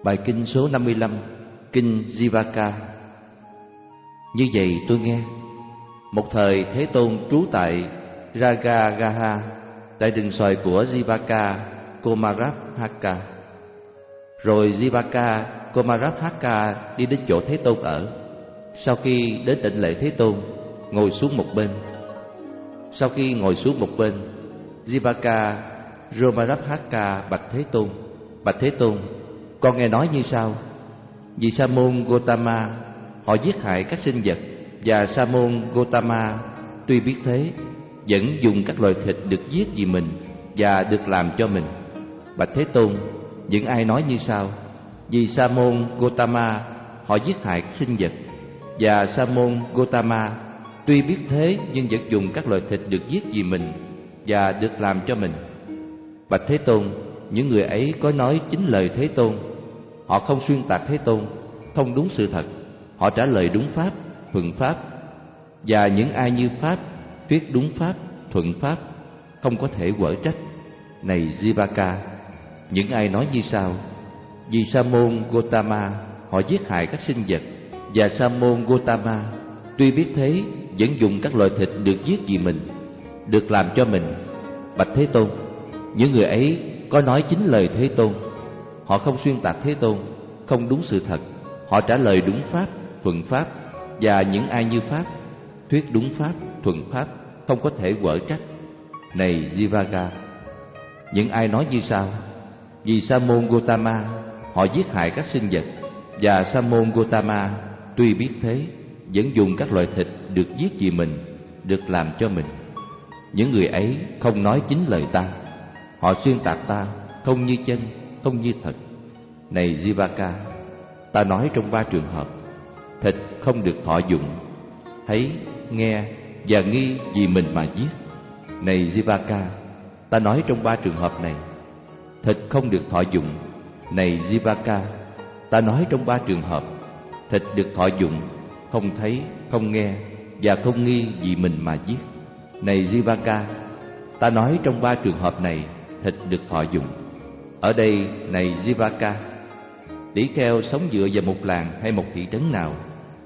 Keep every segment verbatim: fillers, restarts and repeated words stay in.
Bài kinh số năm mươi lăm, kinh Jivaka. Như vậy tôi nghe, một thời Thế Tôn trú tại Ragagaha, tại rừng xoài của Jivaka Komarabhaka. Rồi Jivaka Komarabhaka đi đến chỗ Thế Tôn ở. Sau khi đến đảnh lễ Thế Tôn, ngồi xuống một bên. Sau khi ngồi xuống một bên, Jivaka Komarabhaka bạch Thế Tôn: Bạch Thế Tôn, con nghe nói như sau: vì Sa môn Gotama họ giết hại các sinh vật, và Sa môn Gotama tuy biết thế vẫn dùng các loài thịt được giết vì mình và được làm cho mình. Bạch Thế Tôn, những ai nói như sau: vì Sa môn Gotama họ giết hại các sinh vật, và Sa môn Gotama tuy biết thế nhưng vẫn dùng các loài thịt được giết vì mình và được làm cho mình. Bạch Thế Tôn, những người ấy có nói chính lời Thế Tôn. Họ không xuyên tạc Thế Tôn, không đúng sự thật. Họ trả lời đúng pháp, thuận pháp. Và những ai như pháp, thuyết đúng pháp, thuận pháp, không có thể quở trách. Này Jivaka, những ai nói như sau: vì Sa môn Gotama họ giết hại các sinh vật, và Sa môn Gotama tuy biết thế vẫn dùng các loài thịt được giết vì mình, được làm cho mình. Bạch Thế Tôn, những người ấy có nói chính lời Thế Tôn. Họ không xuyên tạc Thế Tôn, không đúng sự thật. Họ trả lời đúng pháp, thuận pháp. Và những ai như pháp, thuyết đúng pháp, thuận pháp, không có thể quở trách. Này Jivaka, những ai nói như sau: vì Sa môn Gotama họ giết hại các sinh vật, và Sa môn Gotama tuy biết thế vẫn dùng các loài thịt được giết vì mình, được làm cho mình. Những người ấy không nói chính lời ta. Họ xuyên tạc ta, không như chân, không như thật. Này Jivaka, ta nói trong ba trường hợp: thịt không được thọ dụng, thấy, nghe và nghi vì mình mà giết. Này Jivaka, ta nói trong ba trường hợp này: thịt không được thọ dụng. Này Jivaka, ta nói trong ba trường hợp: thịt được thọ dụng, không thấy, không nghe và không nghi vì mình mà giết. Này Jivaka, ta nói trong ba trường hợp này: thịt được thọ dụng. Ở đây, này Jivaka, tỷ kheo sống dựa vào một làng hay một thị trấn nào,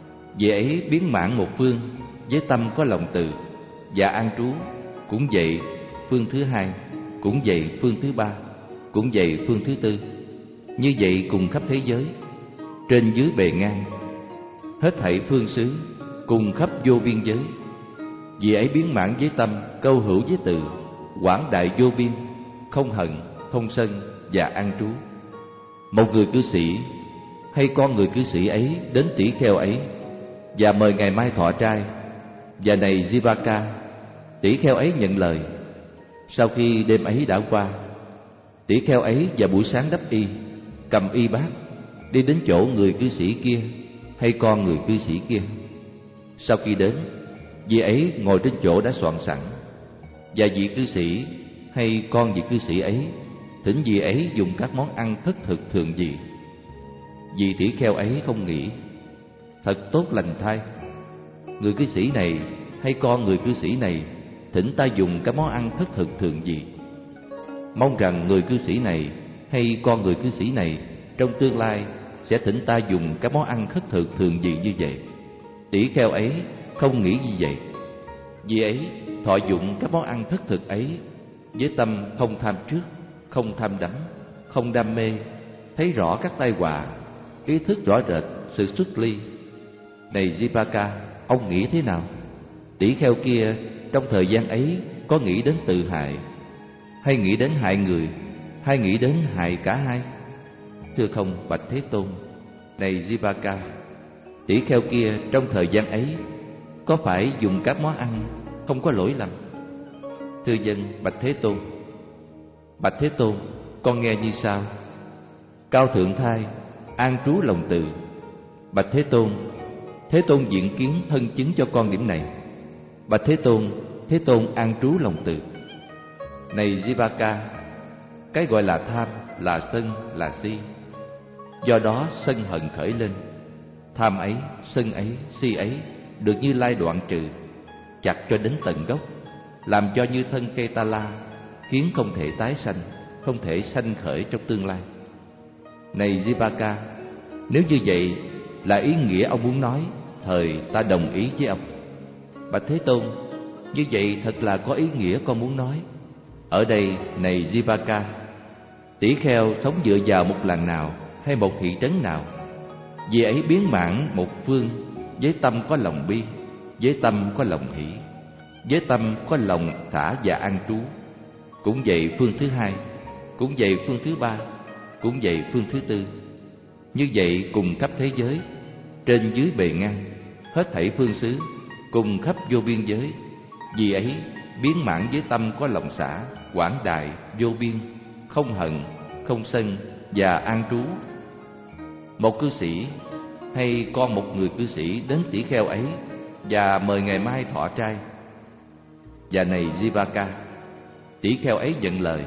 vị ấy biến mãn một phương với tâm có lòng từ, và an trú cũng vậy phương thứ hai, cũng vậy phương thứ ba, cũng vậy phương thứ tư. Như vậy cùng khắp thế giới, trên dưới bề ngang, hết thảy phương xứ, cùng khắp vô biên giới. Vì ấy biến mãn với tâm câu hữu với từ, quảng đại vô biên, không hận, không sân và an trú. Một người cư sĩ hay con người cư sĩ ấy đến tỷ kheo ấy và mời ngày mai thọ trai. Và này Jivaka, tỷ kheo ấy nhận lời. Sau khi đêm ấy đã qua, tỷ kheo ấy vào buổi sáng đắp y, cầm y bát, đi đến chỗ người cư sĩ kia hay con người cư sĩ kia. Sau khi đến, vị ấy ngồi trên chỗ đã soạn sẵn, và vị cư sĩ hay con vị cư sĩ ấy thỉnh vị ấy dùng các món ăn thất thực thường dị. Vị tỷ kheo ấy không nghĩ: thật tốt lành thay, người cư sĩ này hay con người cư sĩ này thỉnh ta dùng các món ăn thất thực thường dị. Mong rằng người cư sĩ này hay con người cư sĩ này trong tương lai sẽ thỉnh ta dùng các món ăn thất thực thường dị như vậy. Tỷ kheo ấy không nghĩ như vậy. Vì ấy thọ dụng các món ăn thất thực ấy với tâm không tham trước, không tham đắm, không đam mê, thấy rõ các tai họa, ý thức rõ rệt sự xuất ly. Này Jivaka, ông nghĩ thế nào? Tỷ kheo kia trong thời gian ấy có nghĩ đến tự hại, hay nghĩ đến hại người, hay nghĩ đến hại cả hai? Thưa không, bạch Thế Tôn. Này Jivaka, tỷ kheo kia trong thời gian ấy có phải dùng các món ăn không có lỗi lầm? Thưa dân, bạch Thế Tôn. Bạch Thế Tôn, con nghe như sau: cao thượng thai, an trú lòng từ. Bạch Thế Tôn, Thế Tôn diện kiến thân chứng cho con điểm này. Bạch Thế Tôn, Thế Tôn an trú lòng từ. Này Jivaka, cái gọi là tham, là sân, là si. Do đó sân hận khởi lên. Tham ấy, sân ấy, si ấy được Như Lai đoạn trừ, chặt cho đến tận gốc, làm cho như thân cây ta la, khiến không thể tái sanh, không thể sanh khởi trong tương lai. Này Jivaka, nếu như vậy là ý nghĩa ông muốn nói, thời ta đồng ý với ông. Bạch Thế Tôn, như vậy thật là có ý nghĩa con muốn nói. Ở đây, này Jivaka, tỷ kheo sống dựa vào một làng nào hay một thị trấn nào, vì ấy biến mãn một phương với tâm có lòng bi, với tâm có lòng hỷ, với tâm có lòng thả và an trú. Cũng vậy phương thứ hai, cũng vậy phương thứ ba, cũng vậy phương thứ tư. Như vậy cùng khắp thế giới, trên dưới bề ngang, hết thảy phương xứ, cùng khắp vô biên giới. Vì ấy biến mãn với tâm có lòng xả, quảng đại, vô biên, không hận, không sân và an trú. Một cư sĩ hay con một người cư sĩ đến tỷ kheo ấy và mời ngày mai thọ trai. Và này Jivaka, tỷ kheo ấy nhận lời.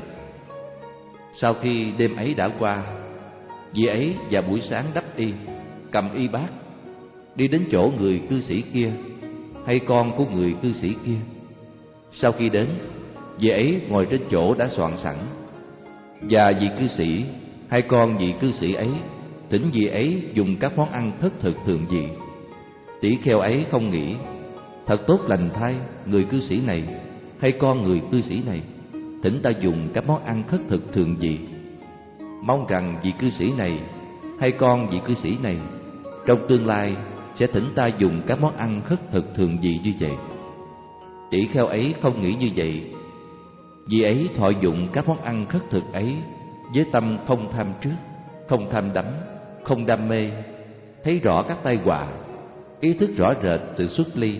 Sau khi đêm ấy đã qua, vị ấy vào buổi sáng đắp y, cầm y bát, đi đến chỗ người cư sĩ kia hay con của người cư sĩ kia. Sau khi đến, vị ấy ngồi trên chỗ đã soạn sẵn, và vị cư sĩ hay con vị cư sĩ ấy thỉnh vị ấy dùng các món ăn thất thực thường vị. Tỷ kheo ấy không nghĩ, thật tốt lành thay, người cư sĩ này hay con người cư sĩ này thỉnh ta dùng các món ăn khất thực thường vị. Mong rằng vị cư sĩ này hay con vị cư sĩ này trong tương lai sẽ thỉnh ta dùng các món ăn khất thực thường vị như vậy. Tỷ kheo ấy không nghĩ như vậy. Vì ấy thọ dụng các món ăn khất thực ấy với tâm không tham trước, không tham đắm, không đam mê, thấy rõ các tai họa, ý thức rõ rệt sự xuất ly.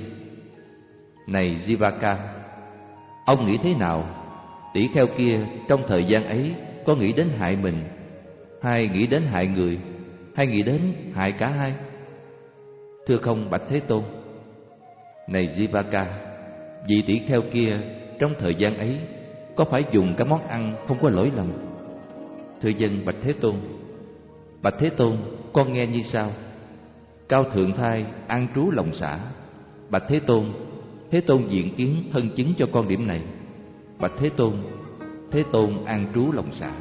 Này Jivaka, ông nghĩ thế nào? Tỷ kheo kia trong thời gian ấy có nghĩ đến hại mình, hay nghĩ đến hại người, hay nghĩ đến hại cả hai? Thưa không, bạch Thế Tôn. Này Jivaka, vị tỷ kheo kia trong thời gian ấy có phải dùng các món ăn không có lỗi lầm? Thưa dân, bạch Thế Tôn. Bạch Thế Tôn, con nghe như sau. Cao thượng thai an trú lòng xả. Bạch Thế Tôn, Thế Tôn diện kiến thân chứng cho con điểm này. Bạch Thế Tôn, Thế Tôn an trú lòng xả.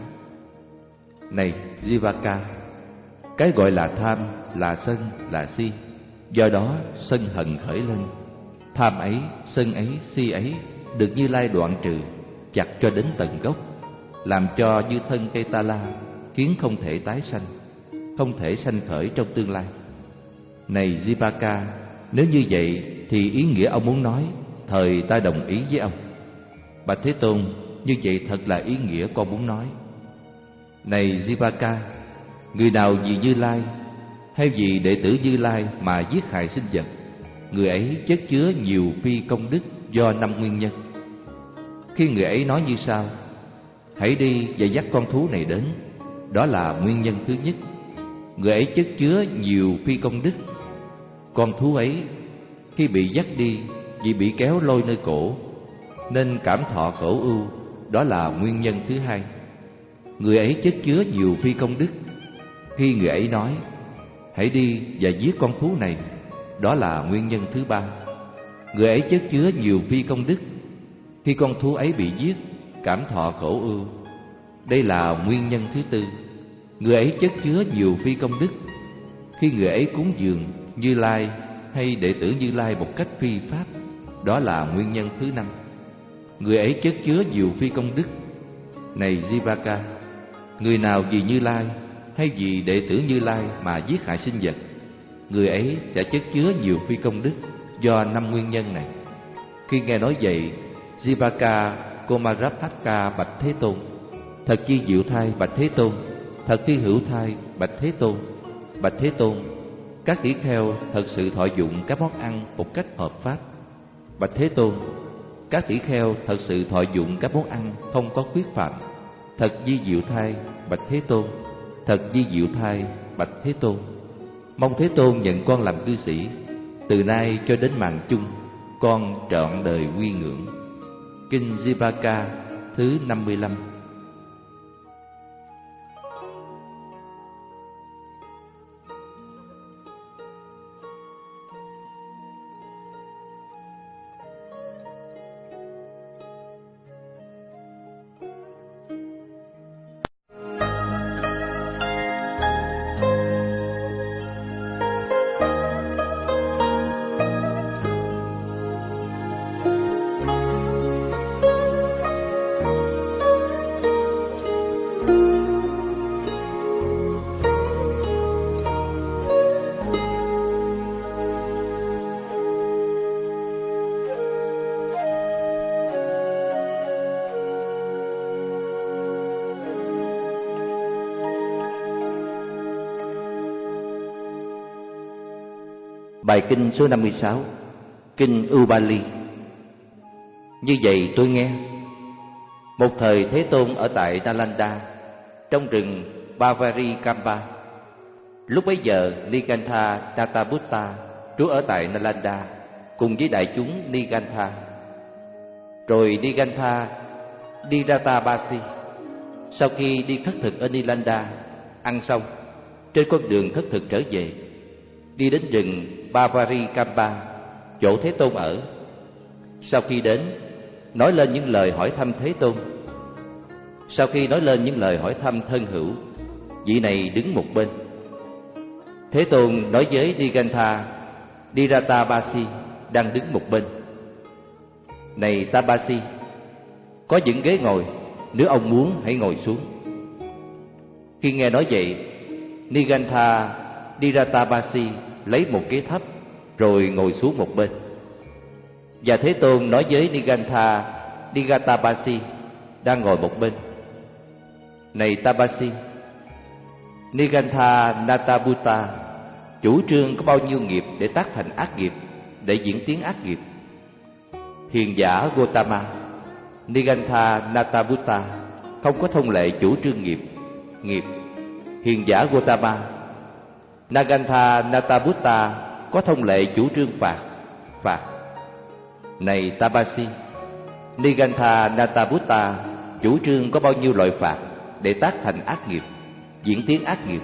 Này Jivaka, cái gọi là tham, là sân, là si, do đó sân hận khởi lên. Tham ấy, sân ấy, si ấy được Như Lai đoạn trừ, chặt cho đến tận gốc, làm cho như thân cây ta la, khiến không thể tái sanh, không thể sanh khởi trong tương lai. Này Jivaka, nếu như vậy thì ý nghĩa ông muốn nói, thời ta đồng ý với ông. Bạch Thế Tôn, như vậy thật là ý nghĩa con muốn nói. Này Jivaka, người nào vì Như Lai hay vì đệ tử Như Lai mà giết hại sinh vật, người ấy chất chứa nhiều phi công đức do năm nguyên nhân. Khi người ấy nói như sau: hãy đi và dắt con thú này đến, đó là nguyên nhân thứ nhất. Người ấy chất chứa nhiều phi công đức. Con thú ấy khi bị dắt đi vì bị kéo lôi nơi cổ nên cảm thọ khổ ưu, đó là nguyên nhân thứ hai. Người ấy chất chứa nhiều phi công đức. Khi người ấy nói hãy đi và giết con thú này, đó là nguyên nhân thứ ba. Người ấy chất chứa nhiều phi công đức. Khi con thú ấy bị giết, cảm thọ khổ ưu, đây là nguyên nhân thứ tư. Người ấy chất chứa nhiều phi công đức. Khi người ấy cúng dường Như Lai hay đệ tử Như Lai một cách phi pháp, đó là nguyên nhân thứ năm. Người ấy chất chứa nhiều phi công đức. Này Jivaka, người nào vì Như Lai hay vì đệ tử Như Lai mà giết hại sinh vật, người ấy sẽ chất chứa nhiều phi công đức do năm nguyên nhân này. Khi nghe nói vậy, Jivaka Komarabhaka bạch Thế Tôn: thật chi diệu thai bạch Thế Tôn, thật thi hữu thai bạch Thế Tôn. Bạch Thế Tôn, các tỷ kheo thật sự thọ dụng các món ăn một cách hợp pháp. Bạch Thế Tôn, các tỷ kheo thật sự thọ dụng các món ăn không có khuyết phạm. Thật di diệu thai bạch Thế Tôn, thật di diệu thai bạch Thế Tôn. Mong Thế Tôn nhận con làm cư sĩ, từ nay cho đến màn chung, con trọn đời quy ngưỡng. Kinh Jivaka thứ năm mươi lăm. Bài kinh số năm mươi sáu, kinh Ubali. Như vậy tôi nghe, một thời Thế Tôn ở tại Nalanda, trong rừng Bavarikamba. Lúc bấy giờ Nigantha Databutta trú ở tại Nalanda cùng với đại chúng Nigantha. Rồi Nigantha Diratabasi sau khi đi khất thực ở Nalanda, ăn xong, trên con đường khất thực trở về, đi đến rừng Bavarikamba, chỗ Thế Tôn ở. Sau khi đến, nói lên những lời hỏi thăm Thế Tôn. Sau khi nói lên những lời hỏi thăm thân hữu, vị này đứng một bên. Thế Tôn nói với Nigantha Diratabasi đang đứng một bên: Này Tabasi, có những ghế ngồi, nếu ông muốn hãy ngồi xuống. Khi nghe nói vậy, Nigantha Diratabasi lấy một ghế thấp rồi ngồi xuống một bên. Và Thế Tôn nói với Nigantha Diratabasi đang ngồi một bên: Này Tabasi, Nigantha Natabutta chủ trương có bao nhiêu nghiệp để tác thành ác nghiệp, để diễn tiến ác nghiệp. Hiền giả Gotama, Nigantha Natabutta không có thông lệ chủ trương nghiệp, nghiệp. Hiền giả Gotama, Nigantha Natabutta có thông lệ chủ trương phạt, phạt. Này Tabasi, Nigantha Natabutta chủ trương có bao nhiêu loại phạt để tác thành ác nghiệp, diễn tiến ác nghiệp.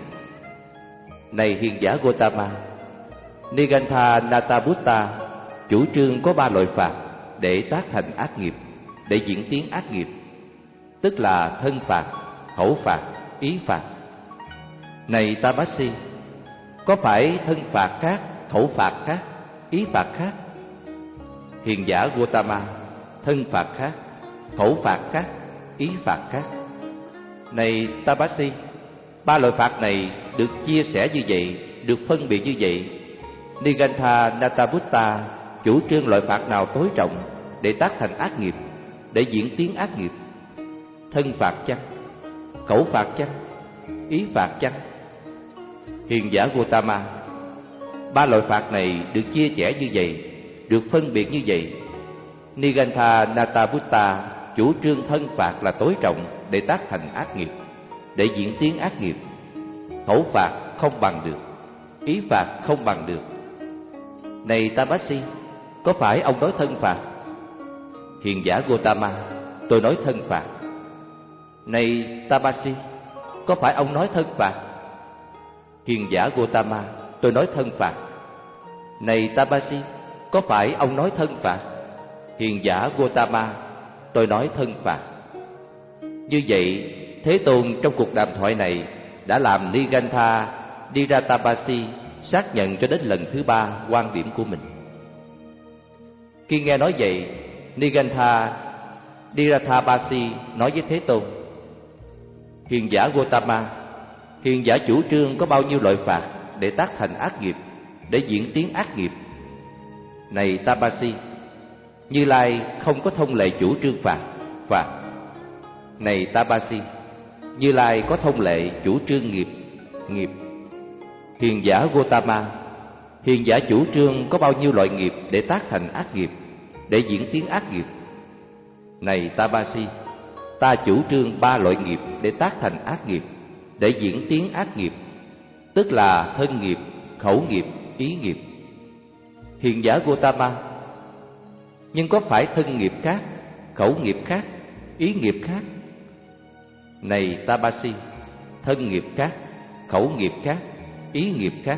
Này hiền giả Gotama, Nigantha Natabutta chủ trương có ba loại phạt để tác thành ác nghiệp, để diễn tiến ác nghiệp, tức là thân phạt, khẩu phạt, ý phạt. Này Tabasi, có phải thân phạt khác, khẩu phạt khác, ý phạt khác? Hiền giả Gotama, thân phạt khác, khẩu phạt khác, ý phạt khác. Này Tabasi, ba loại phạt này được chia sẻ như vậy, được phân biệt như vậy. Nigantha Natabutta chủ trương loại phạt nào tối trọng để tác thành ác nghiệp, để diễn tiến ác nghiệp? Thân phạt chăng? Khẩu phạt chăng? Ý phạt chăng? Hiền giả Gotama, ba loại phạt này được chia sẻ như vậy, được phân biệt như vậy. Nigantha Natabutta chủ trương thân phạt là tối trọng để tác thành ác nghiệp, để diễn tiến ác nghiệp. Khẩu phạt không bằng được, ý phạt không bằng được. Này Tabasi, có phải ông nói thân phạt? Hiền giả Gotama, tôi nói thân phạt. Này Tabasi, có phải ông nói thân phạt? Hiền giả Gotama, tôi nói thân phạt. Này Tabasi, có phải ông nói thân phạt? Hiền giả Gotama, tôi nói thân phạt. Như vậy, Thế Tôn trong cuộc đàm thoại này đã làm Nigantha Diratabasi xác nhận cho đến lần thứ ba quan điểm của mình. Khi nghe nói vậy, Nigantha Diratabasi nói với Thế Tôn: Hiền giả Gotama, hiền giả chủ trương có bao nhiêu loại phạt để tác thành ác nghiệp, để diễn tiến ác nghiệp? Này Tabasi, Như Lai không có thông lệ chủ trương phạt, phạt. Này Tabasi, Như Lai có thông lệ chủ trương nghiệp, nghiệp. Hiền giả Gotama, hiền giả chủ trương có bao nhiêu loại nghiệp để tác thành ác nghiệp, để diễn tiến ác nghiệp? Này Tabasi, ta chủ trương ba loại nghiệp để tác thành ác nghiệp, để diễn tiến ác nghiệp, tức là thân nghiệp, khẩu nghiệp, ý nghiệp. Hiền giả Gotama, nhưng có phải thân nghiệp khác, khẩu nghiệp khác, ý nghiệp khác? Này Tabasi, thân nghiệp khác, khẩu nghiệp khác, ý nghiệp khác.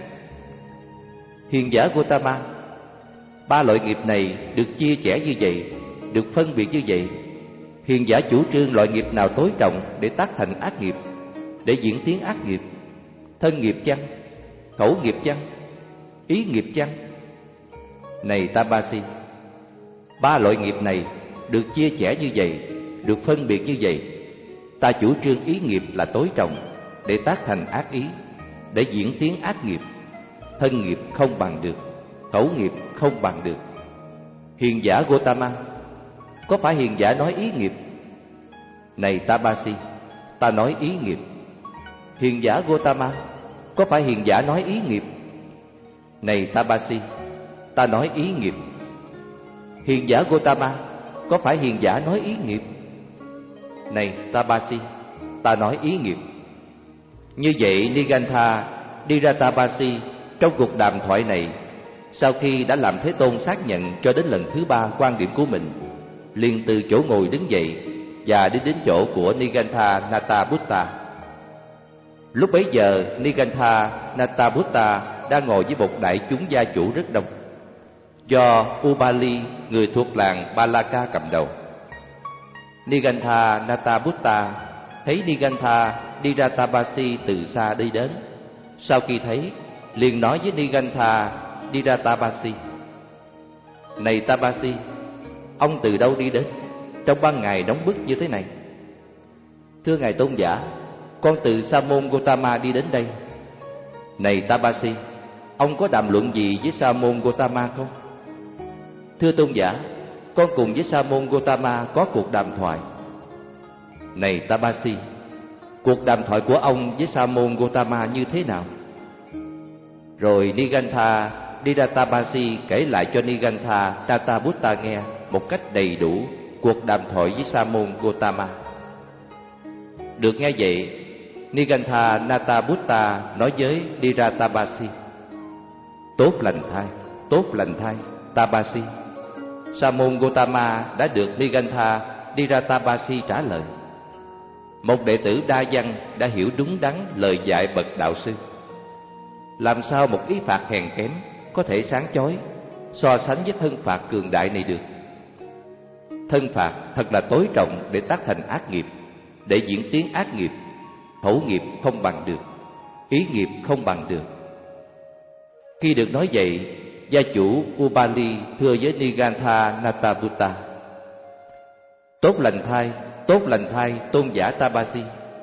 Hiền giả Gotama, ba loại nghiệp này được chia sẻ như vậy, được phân biệt như vậy. Hiền giả chủ trương loại nghiệp nào tối trọng để tác thành ác nghiệp, để diễn tiến ác nghiệp? Thân nghiệp chăng? Khẩu nghiệp chăng? Ý nghiệp chăng? Này Tabasi, ba loại nghiệp này được chia sẻ như vậy, được phân biệt như vậy. Ta chủ trương ý nghiệp là tối trọng để tác thành ác ý, để diễn tiến ác nghiệp. Thân nghiệp không bằng được, khẩu nghiệp không bằng được. Hiền giả Gotama, có phải hiền giả nói ý nghiệp? Này Tabasi, ta nói ý nghiệp. Hiền giả Gotama, có phải hiền giả nói ý nghiệp? Này Tabasi, ta nói ý nghiệp. Hiền giả Gotama, có phải hiền giả nói ý nghiệp? Này Tabasi, ta nói ý nghiệp. Như vậy Nigantha Diratabasi trong cuộc đàm thoại này, sau khi đã làm Thế Tôn xác nhận cho đến lần thứ ba quan điểm của mình, liền từ chỗ ngồi đứng dậy và đi đến chỗ của Nigantha Natabutta. Lúc bấy giờ Nigantha Natabutta đang ngồi với một đại chúng gia chủ rất đông, do Ubali, người thuộc làng Balaka cầm đầu. Nigantha Natabutta thấy Nigantha Diratabasi từ xa đi đến. Sau khi thấy, liền nói với Nigantha Diratabasi: Này Tabasi, ông từ đâu đi đến trong ban ngày nóng bức như thế này? Thưa ngài tôn giả, con từ Sa môn Gotama đi đến đây. Này Tabasi, ông có đàm luận gì với Sa môn Gotama không? Thưa tôn giả, con cùng với Sa môn Gotama có cuộc đàm thoại. Này Tabasi, cuộc đàm thoại của ông với Sa môn Gotama như thế nào? Rồi Nigantha Diratabasi kể lại cho Nigantha Natabutta nghe một cách đầy đủ cuộc đàm thoại với Sa môn Gotama. Được nghe vậy, Nigantha Natabutta nói với Diratabasi: Tốt lành thay, tốt lành thay, Tabasi. Sa môn Gotama đã được Nigantha Diratabasi trả lời: Một đệ tử đa văn đã hiểu đúng đắn lời dạy bậc đạo sư. Làm sao một ý phạt hèn kém có thể sáng chói so sánh với thân phạt cường đại này được? Thân phạt thật là tối trọng để tác thành ác nghiệp, để diễn tiến ác nghiệp. Khẩu nghiệp không bằng được, ý nghiệp không bằng được. Khi được nói vậy, gia chủ Ubali thưa với Nigantha Natabutta: Tốt lành thay, tốt lành thay, tôn giả Tabasi.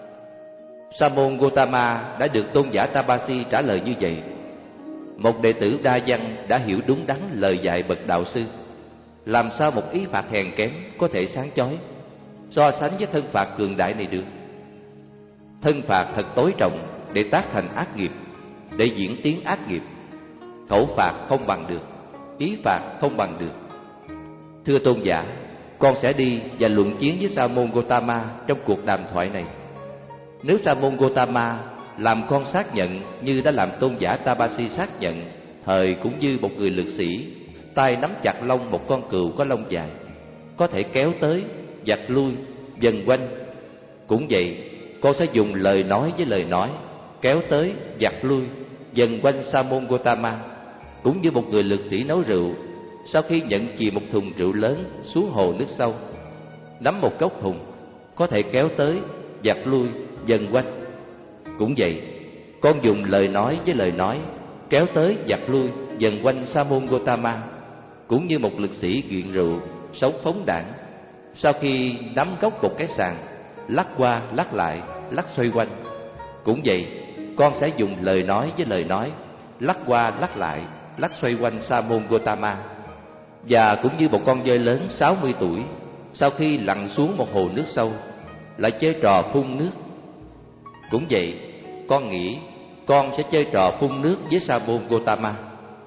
Sa môn Gotama đã được tôn giả Tabasi trả lời như vậy: Một đệ tử đa văn đã hiểu đúng đắn lời dạy bậc đạo sư. Làm sao một ý phạt hèn kém có thể sáng chói so sánh với thân phạt cường đại này được? Thân phạt thật tối trọng để tác thành ác nghiệp, để diễn tiến ác nghiệp. Khẩu phạt không bằng được, ý phạt không bằng được. Thưa tôn giả, con sẽ đi và luận chiến với Sa môn Gotama trong cuộc đàm thoại này. Nếu Sa môn Gotama làm con xác nhận như đã làm tôn giả Tabasi xác nhận, thời cũng như một người lực sĩ, tay nắm chặt lông một con cừu có lông dài, có thể kéo tới, giật lui, vần quanh. Cũng vậy, con sẽ dùng lời nói với lời nói, kéo tới, giật lui, vần quanh Sa môn Gotama, cũng như một người lực sĩ nấu rượu, sau khi nhận chì một thùng rượu lớn xuống hồ nước sâu, nắm một cốc thùng, có thể kéo tới, giật lui, vần quanh. Cũng vậy, con dùng lời nói với lời nói, kéo tới, giật lui, vần quanh Sa môn Gotama, cũng như một lực sĩ nghiện rượu, sống phóng đãng, sau khi nắm gốc một cái sàn, lắc qua lắc lại, lắc xoay quanh. Cũng vậy, con sẽ dùng lời nói với lời nói, lắc qua lắc lại, lắc xoay quanh Sa môn Gotama. Và cũng như một con voi lớn sáu mươi tuổi, sau khi lặn xuống một hồ nước sâu, lại chơi trò phun nước. Cũng vậy, con nghĩ con sẽ chơi trò phun nước với Sa môn Gotama.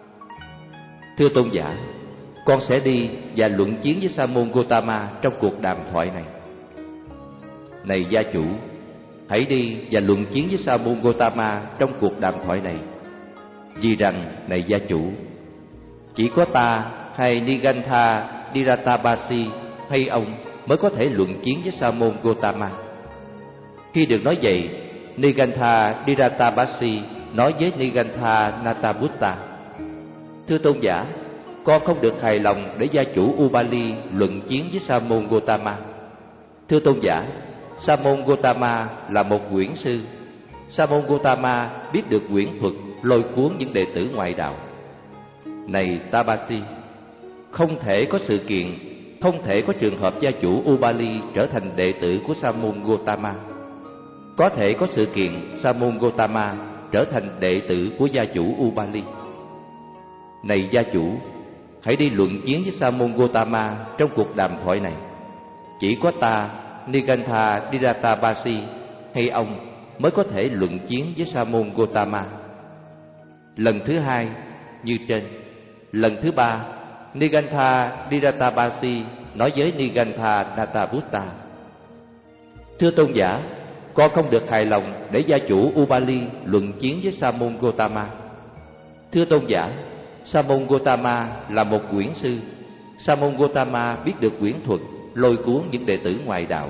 Thưa tôn giả, con sẽ đi và luận chiến với Sa môn Gotama trong cuộc đàm thoại này. Này gia chủ, hãy đi và luận chiến với Sa môn Gotama trong cuộc đàm thoại này. Vì rằng, này gia chủ, chỉ có ta hay Nigantha Diratabasi hay ông mới có thể luận chiến với Sa môn Gotama. Khi được nói vậy, Nigantha Diratabasi nói với Nigantha Natabutta: Thưa tôn giả, con không được hài lòng để gia chủ Ubali luận chiến với Sa môn Gotama. Thưa tôn giả, Sa môn Gotama là một quyển sư. Sa môn Gotama biết được quyển thuật lôi cuốn những đệ tử ngoại đạo. Này Tabasi, không thể có sự kiện, không thể có trường hợp gia chủ Ubali trở thành đệ tử của Sa môn Gotama. Có thể có sự kiện Sa môn Gotama trở thành đệ tử của gia chủ Ubali. Này gia chủ, hãy đi luận chiến với Sa môn Gotama trong cuộc đàm thoại này. Chỉ có ta, Nigantha Diratabasi hay ông mới có thể luận chiến với Sa môn Gotama. Lần thứ hai, như trên. Lần thứ ba, Nigantha Diratabasi nói với Nigantha Nathabutta: Thưa tôn giả, con không được hài lòng để gia chủ Ubali luận chiến với Sa môn Gotama. Thưa tôn giả, Sa môn Gotama là một quyển sư. Sa môn Gotama biết được quyển thuật lôi cuốn những đệ tử ngoại đạo.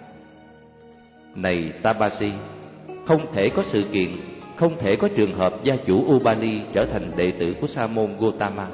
Này Tabasi, không thể có sự kiện, không thể có trường hợp gia chủ Ubali trở thành đệ tử của Sa môn Gotama.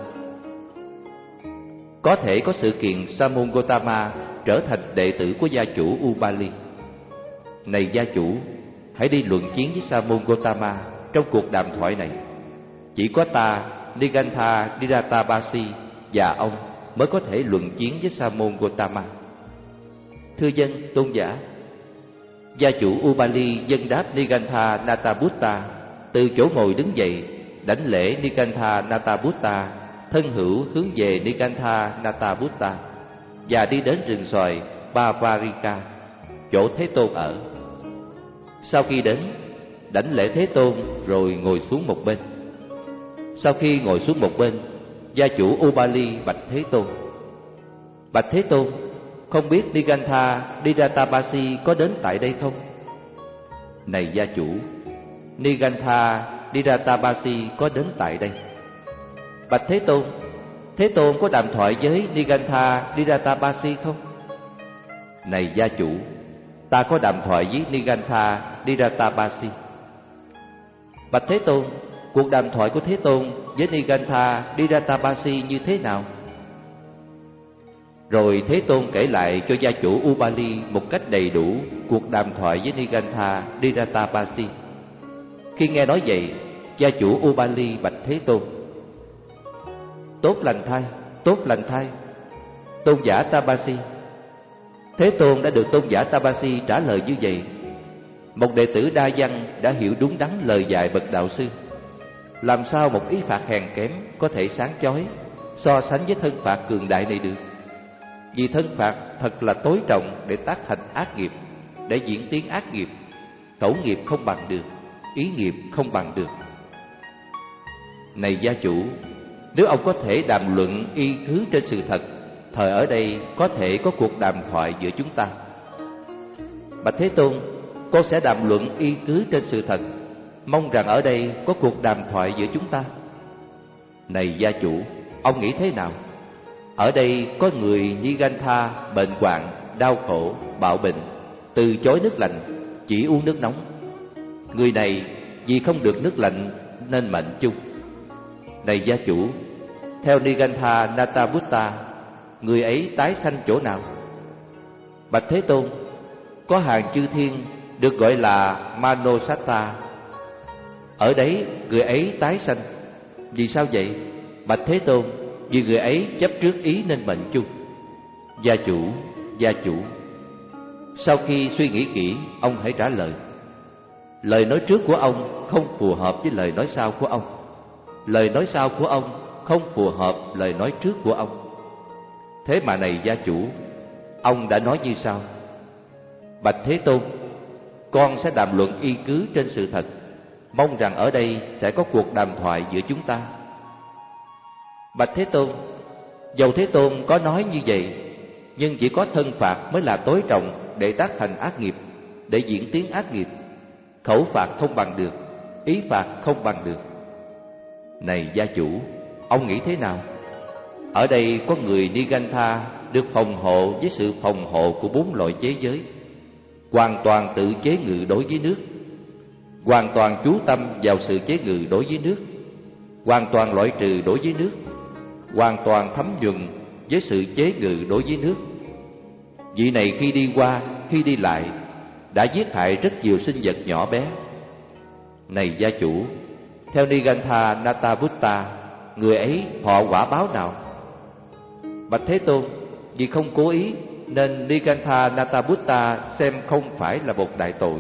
Có thể có sự kiện Sa môn Gotama trở thành đệ tử của gia chủ Ubali. Này gia chủ, hãy đi luận chiến với Sa môn Gotama trong cuộc đàm thoại này. Chỉ có ta, Nigantha Diratabasi và ông mới có thể luận chiến với Sa môn Gotama. Thưa dân, tôn giả. Gia chủ Ubali dâng đáp Nigantha Nathabutta, từ chỗ ngồi đứng dậy, đảnh lễ Nigantha Nathabutta, thân hữu hướng về Nigantha Nathabutta và đi đến rừng xoài Bavarika, chỗ Thế Tôn ở. Sau khi đến, đảnh lễ Thế Tôn rồi ngồi xuống một bên. Sau khi ngồi xuống một bên, gia chủ Ubali bạch Thế Tôn: Bạch Thế Tôn, không biết Nigantha Diratabasi có đến tại đây không? Này gia chủ, Nigantha Diratabasi có đến tại đây. Bạch Thế Tôn, Thế Tôn có đàm thoại với Nigantha Diratabasi không? Này gia chủ, ta có đàm thoại với Nigantha Diratabasi. Bạch Thế Tôn, cuộc đàm thoại của Thế Tôn với Nigantha Diratabasi như thế nào? Rồi Thế Tôn kể lại cho gia chủ Ubali một cách đầy đủ cuộc đàm thoại với Nigantha Diratabasi. Khi nghe nói vậy, gia chủ Ubali bạch Thế Tôn: Tốt lành thay, tốt lành thay, tôn giả Tabasi. Thế Tôn đã được tôn giả Tabasi trả lời như vậy. Một đệ tử đa văn đã hiểu đúng đắn lời dạy bậc đạo sư. Làm sao một ý phạt hèn kém có thể sáng chói so sánh với thân phạt cường đại này được? Vì thân phạt thật là tối trọng để tác thành ác nghiệp, để diễn tiến ác nghiệp. Khẩu nghiệp không bằng được, ý nghiệp không bằng được. Này gia chủ, nếu ông có thể đàm luận y cứ trên sự thật, thời ở đây có thể có cuộc đàm thoại giữa chúng ta. Bạch Thế Tôn, con sẽ đàm luận y cứ trên sự thật, mong rằng ở đây có cuộc đàm thoại giữa chúng ta. Này gia chủ, ông nghĩ thế nào? Ở đây có người Nigantha bệnh hoạn, đau khổ, bạo bệnh, từ chối nước lạnh, chỉ uống nước nóng. Người này vì không được nước lạnh nên mệnh chung. Này gia chủ, theo Nigantha Nathabutta, người ấy tái sanh chỗ nào? Bạch Thế Tôn, có hàng chư thiên được gọi là Manosatta. Ở đấy người ấy tái sanh. Vì sao vậy? Bạch Thế Tôn, vì người ấy chấp trước ý nên mệnh chung. Gia chủ, gia chủ. Sau khi suy nghĩ kỹ, ông hãy trả lời. Lời nói trước của ông không phù hợp với lời nói sau của ông. Lời nói sau của ông không phù hợp lời nói trước của ông. Thế mà này gia chủ, ông đã nói như sau: Bạch Thế Tôn, con sẽ đàm luận y cứ trên sự thật, mong rằng ở đây sẽ có cuộc đàm thoại giữa chúng ta. Bạch Thế Tôn, dầu Thế Tôn có nói như vậy, nhưng chỉ có thân phạt mới là tối trọng để tác thành ác nghiệp, để diễn tiến ác nghiệp. Khẩu phạt không bằng được, ý phạt không bằng được. Này gia chủ, ông nghĩ thế nào? Ở đây có người Nigantha được phòng hộ với sự phòng hộ của bốn loại chế giới, hoàn toàn tự chế ngự đối với nước, hoàn toàn chú tâm vào sự chế ngự đối với nước, hoàn toàn loại trừ đối với nước, hoàn toàn thấm nhuần với sự chế ngự đối với nước. Vị này khi đi qua, khi đi lại, đã giết hại rất nhiều sinh vật nhỏ bé. Này gia chủ, theo Nigantha Nathabutta, người ấy họ quả báo nào? Bạch Thế Tôn, vì không cố ý nên Nigantha Nathabutta xem không phải là một đại tội.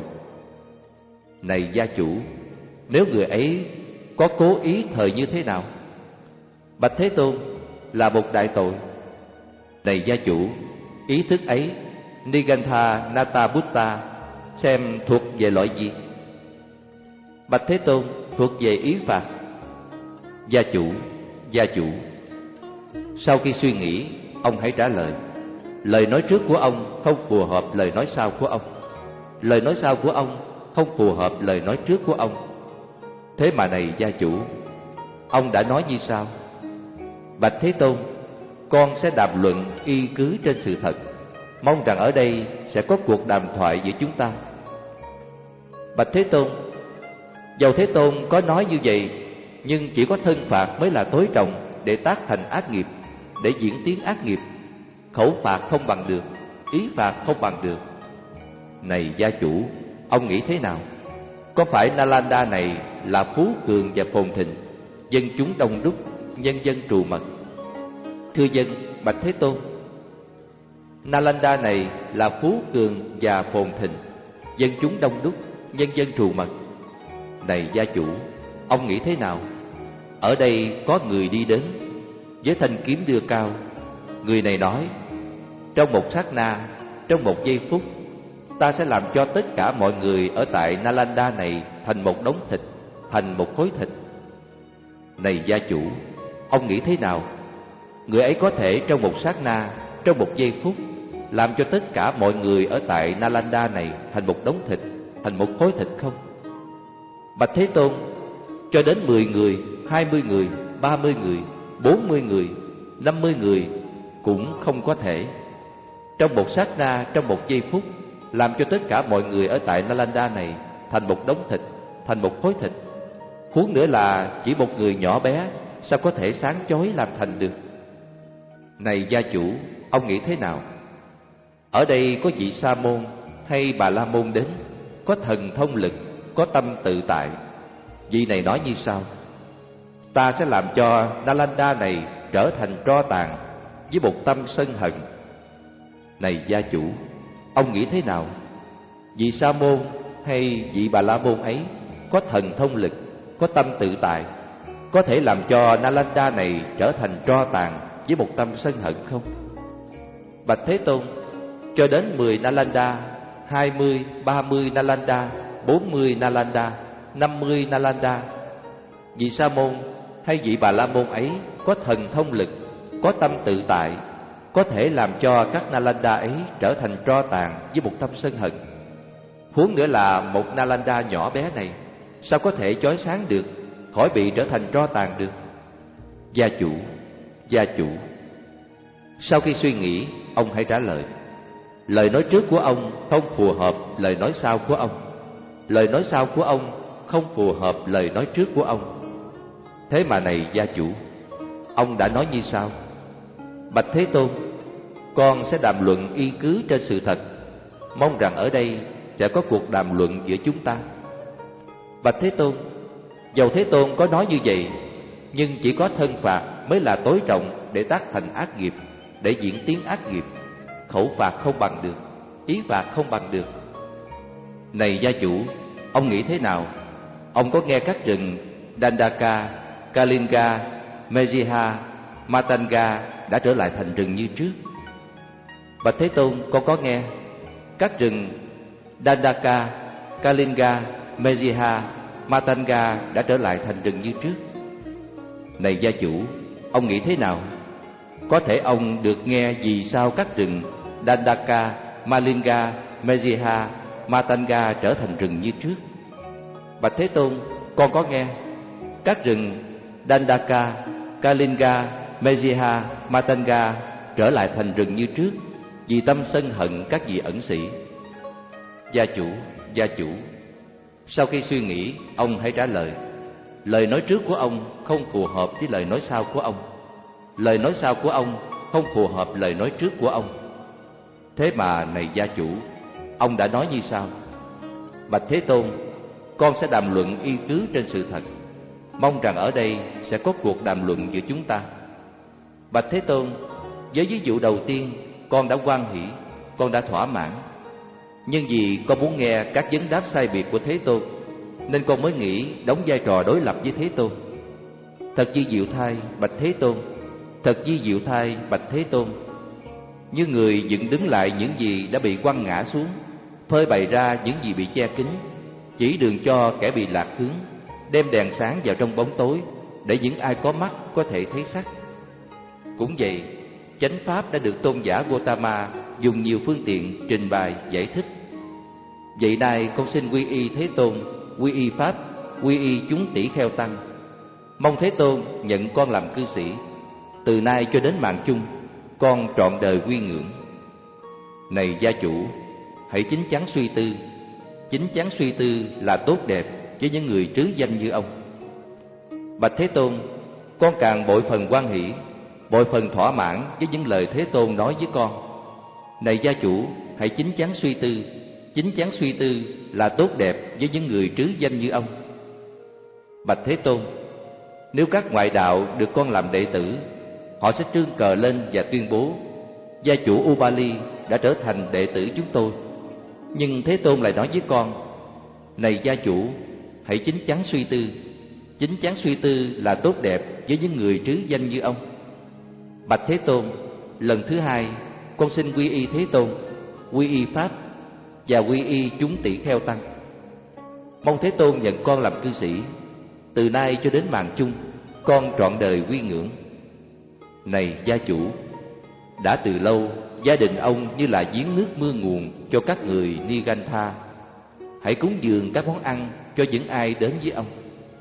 Này gia chủ, nếu người ấy có cố ý thời như thế nào? Bạch Thế Tôn, là một đại tội. Này gia chủ, ý thức ấy Nigantha Nathabutta xem thuộc về loại gì? Bạch Thế Tôn, thuộc về ý phạt. Gia chủ, gia chủ. Sau khi suy nghĩ, ông hãy trả lời. Lời nói trước của ông không phù hợp lời nói sau của ông. Lời nói sau của ông không phù hợp lời nói trước của ông. Thế mà này gia chủ, ông đã nói như sau: Bạch Thế Tôn, con sẽ đàm luận y cứ trên sự thật, mong rằng ở đây sẽ có cuộc đàm thoại giữa chúng ta. Bạch Thế Tôn, dầu Thế Tôn có nói như vậy, nhưng chỉ có thân phạt mới là tối trọng để tác thành ác nghiệp, để diễn tiến ác nghiệp. Khẩu phạt không bằng được, ý phạt không bằng được. Này gia chủ, ông nghĩ thế nào? Có phải Nalanda này là phú cường và phồn thịnh, dân chúng đông đúc, nhân dân trù mật? Thưa dân, Bạch Thế Tôn, Nalanda này là phú cường và phồn thịnh, dân chúng đông đúc, nhân dân trù mật. Này gia chủ, ông nghĩ thế nào? Ở đây có người đi đến với thanh kiếm đưa cao. Người này nói: trong một sát na, trong một giây phút, ta sẽ làm cho tất cả mọi người ở tại Nalanda này thành một đống thịt, thành một khối thịt. Này gia chủ, ông nghĩ thế nào? Người ấy có thể trong một sát na, trong một giây phút, làm cho tất cả mọi người ở tại Nalanda này thành một đống thịt, thành một khối thịt không? Bạch Thế Tôn, cho đến mười người, hai mươi người, ba mươi người, bốn mươi người, năm mươi người cũng không có thể. Trong một sát na, trong một giây phút, làm cho tất cả mọi người ở tại Nalanda này thành một đống thịt, thành một khối thịt. Huống nữa là chỉ một người nhỏ bé sao có thể sáng chói làm thành được? Này gia chủ, ông nghĩ thế nào? Ở đây có vị Sa môn hay Bà La môn đến, có thần thông lực, có tâm tự tại. Vị này nói như sau: ta sẽ làm cho Nalanda này trở thành tro tàn với một tâm sân hận. Này gia chủ, ông nghĩ thế nào? Vị Sa môn hay vị Bà La môn ấy có thần thông lực, có tâm tự tại, có thể làm cho Nalanda này trở thành tro tàn với một tâm sân hận không? Bạch Thế Tôn, cho đến mười Nalanda, hai mươi, ba mươi Nalanda, bốn mươi Nalanda, năm mươi Nalanda, vị Sa môn hay vị Bà La môn ấy có thần thông lực, có tâm tự tại, có thể làm cho các Nalanda ấy trở thành tro tàn với một tâm sân hận. Huống nữa là một Nalanda nhỏ bé này sao có thể chói sáng được, khỏi bị trở thành tro tàn được? Gia chủ, gia chủ. Sau khi suy nghĩ, ông hãy trả lời. Lời nói trước của ông không phù hợp lời nói sau của ông. Lời nói sau của ông không phù hợp lời nói trước của ông. Thế mà này gia chủ, ông đã nói như sau: Bạch Thế Tôn, con sẽ đàm luận y cứ trên sự thật, mong rằng ở đây sẽ có cuộc đàm luận giữa chúng ta. Bạch Thế Tôn, dầu Thế Tôn có nói như vậy, nhưng chỉ có thân phạt mới là tối trọng để tác thành ác nghiệp, để diễn tiến ác nghiệp. Khẩu phạt không bằng được, ý phạt không bằng được. Này gia chủ, ông nghĩ thế nào? Ông có nghe các rừng Dandaka, Kalinga, Mejiha, Matanga đã trở lại thành rừng như trước? Bạch Thế Tôn, con có nghe. Các rừng Dandaka, Kalinga, Mejiha, Matanga đã trở lại thành rừng như trước. Này gia chủ, ông nghĩ thế nào? Có thể ông được nghe vì sao các rừng Dandaka, Malinga, Mejiha, Matanga trở thành rừng như trước? Bạch Thế Tôn, con có nghe. Các rừng Dandaka, Kalinga, Mejiha, Matanga trở lại thành rừng như trước vì tâm sân hận các vị ẩn sĩ. Gia chủ, gia chủ. Sau khi suy nghĩ, ông hãy trả lời. Lời nói trước của ông không phù hợp với lời nói sau của ông. Lời nói sau của ông không phù hợp lời nói trước của ông. Thế mà này gia chủ, ông đã nói như sau: Bạch Thế Tôn, con sẽ đàm luận y cứ trên sự thật, mong rằng ở đây sẽ có cuộc đàm luận giữa chúng ta. Bạch Thế Tôn, với ví dụ đầu tiên, con đã hoan hỷ, con đã thỏa mãn. Nhưng vì con muốn nghe các vấn đáp sai biệt của Thế Tôn, nên con mới nghĩ đóng vai trò đối lập với Thế Tôn. Thật chi diệu thay, Bạch Thế Tôn, thật chi diệu thay, Bạch Thế Tôn. Như người dựng đứng lại những gì đã bị quăng ngã xuống, phơi bày ra những gì bị che kín, chỉ đường cho kẻ bị lạc hướng, đem đèn sáng vào trong bóng tối, để những ai có mắt có thể thấy sắc. Cũng vậy, chánh pháp đã được tôn giả Gotama dùng nhiều phương tiện trình bày giải thích. Vậy nay con xin quy y Thế Tôn, quy y pháp, quy y chúng tỷ kheo tăng. Mong Thế Tôn nhận con làm cư sĩ. Từ nay cho đến mạng chung, con trọn đời quy ngưỡng. Này gia chủ, hãy chín chắn suy tư. Chín chắn suy tư là tốt đẹp với những người trứ danh như ông. Bạch Thế Tôn, con càng bội phần hoan hỷ, bội phần thỏa mãn với những lời Thế Tôn nói với con. Này gia chủ, hãy chín chắn suy tư. Chín chắn suy tư là tốt đẹp với những người trứ danh như ông. Bạch Thế Tôn, nếu các ngoại đạo được con làm đệ tử, họ sẽ trương cờ lên và tuyên bố gia chủ Ubali đã trở thành đệ tử chúng tôi. Nhưng Thế Tôn lại nói với con, này gia chủ, hãy chín chắn suy tư. Chín chắn suy tư là tốt đẹp với những người trứ danh như ông. Bạch Thế Tôn, lần thứ hai con xin quy y Thế Tôn, quy y pháp và quy y chúng tỷ kheo tăng. Mong Thế Tôn nhận con làm cư sĩ. Từ nay cho đến mạng chung, con trọn đời quy ngưỡng. Này gia chủ, đã từ lâu gia đình ông như là giếng nước mưa nguồn cho các người Nigantha. Hãy cúng dường các món ăn cho những ai đến với ông.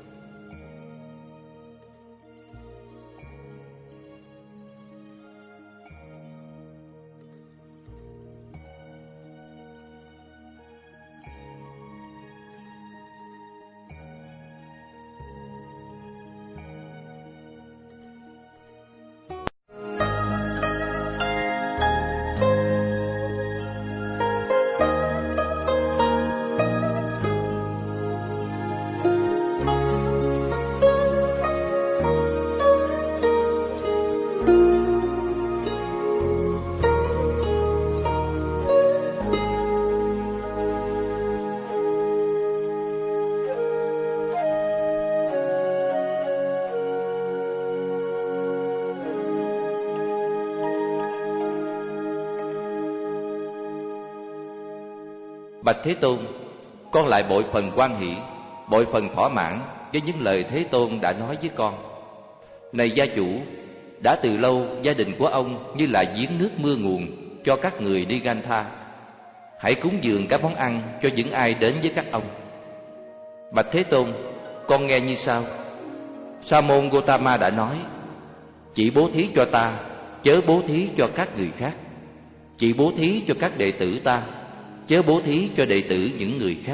Bạch Thế Tôn, con lại bội phần hoan hỷ, bội phần thỏa mãn với những lời Thế Tôn đã nói với con. Này gia chủ, đã từ lâu gia đình của ông như là giếng nước mưa nguồn cho các người đi Gantha. Hãy cúng dường các món ăn cho những ai đến với các ông. Bạch Thế Tôn, con nghe như sau. Sa môn Gotama đã nói, chỉ bố thí cho ta, chớ bố thí cho các người khác. Chỉ bố thí cho các đệ tử ta, chớ bố thí cho đệ tử những người khác.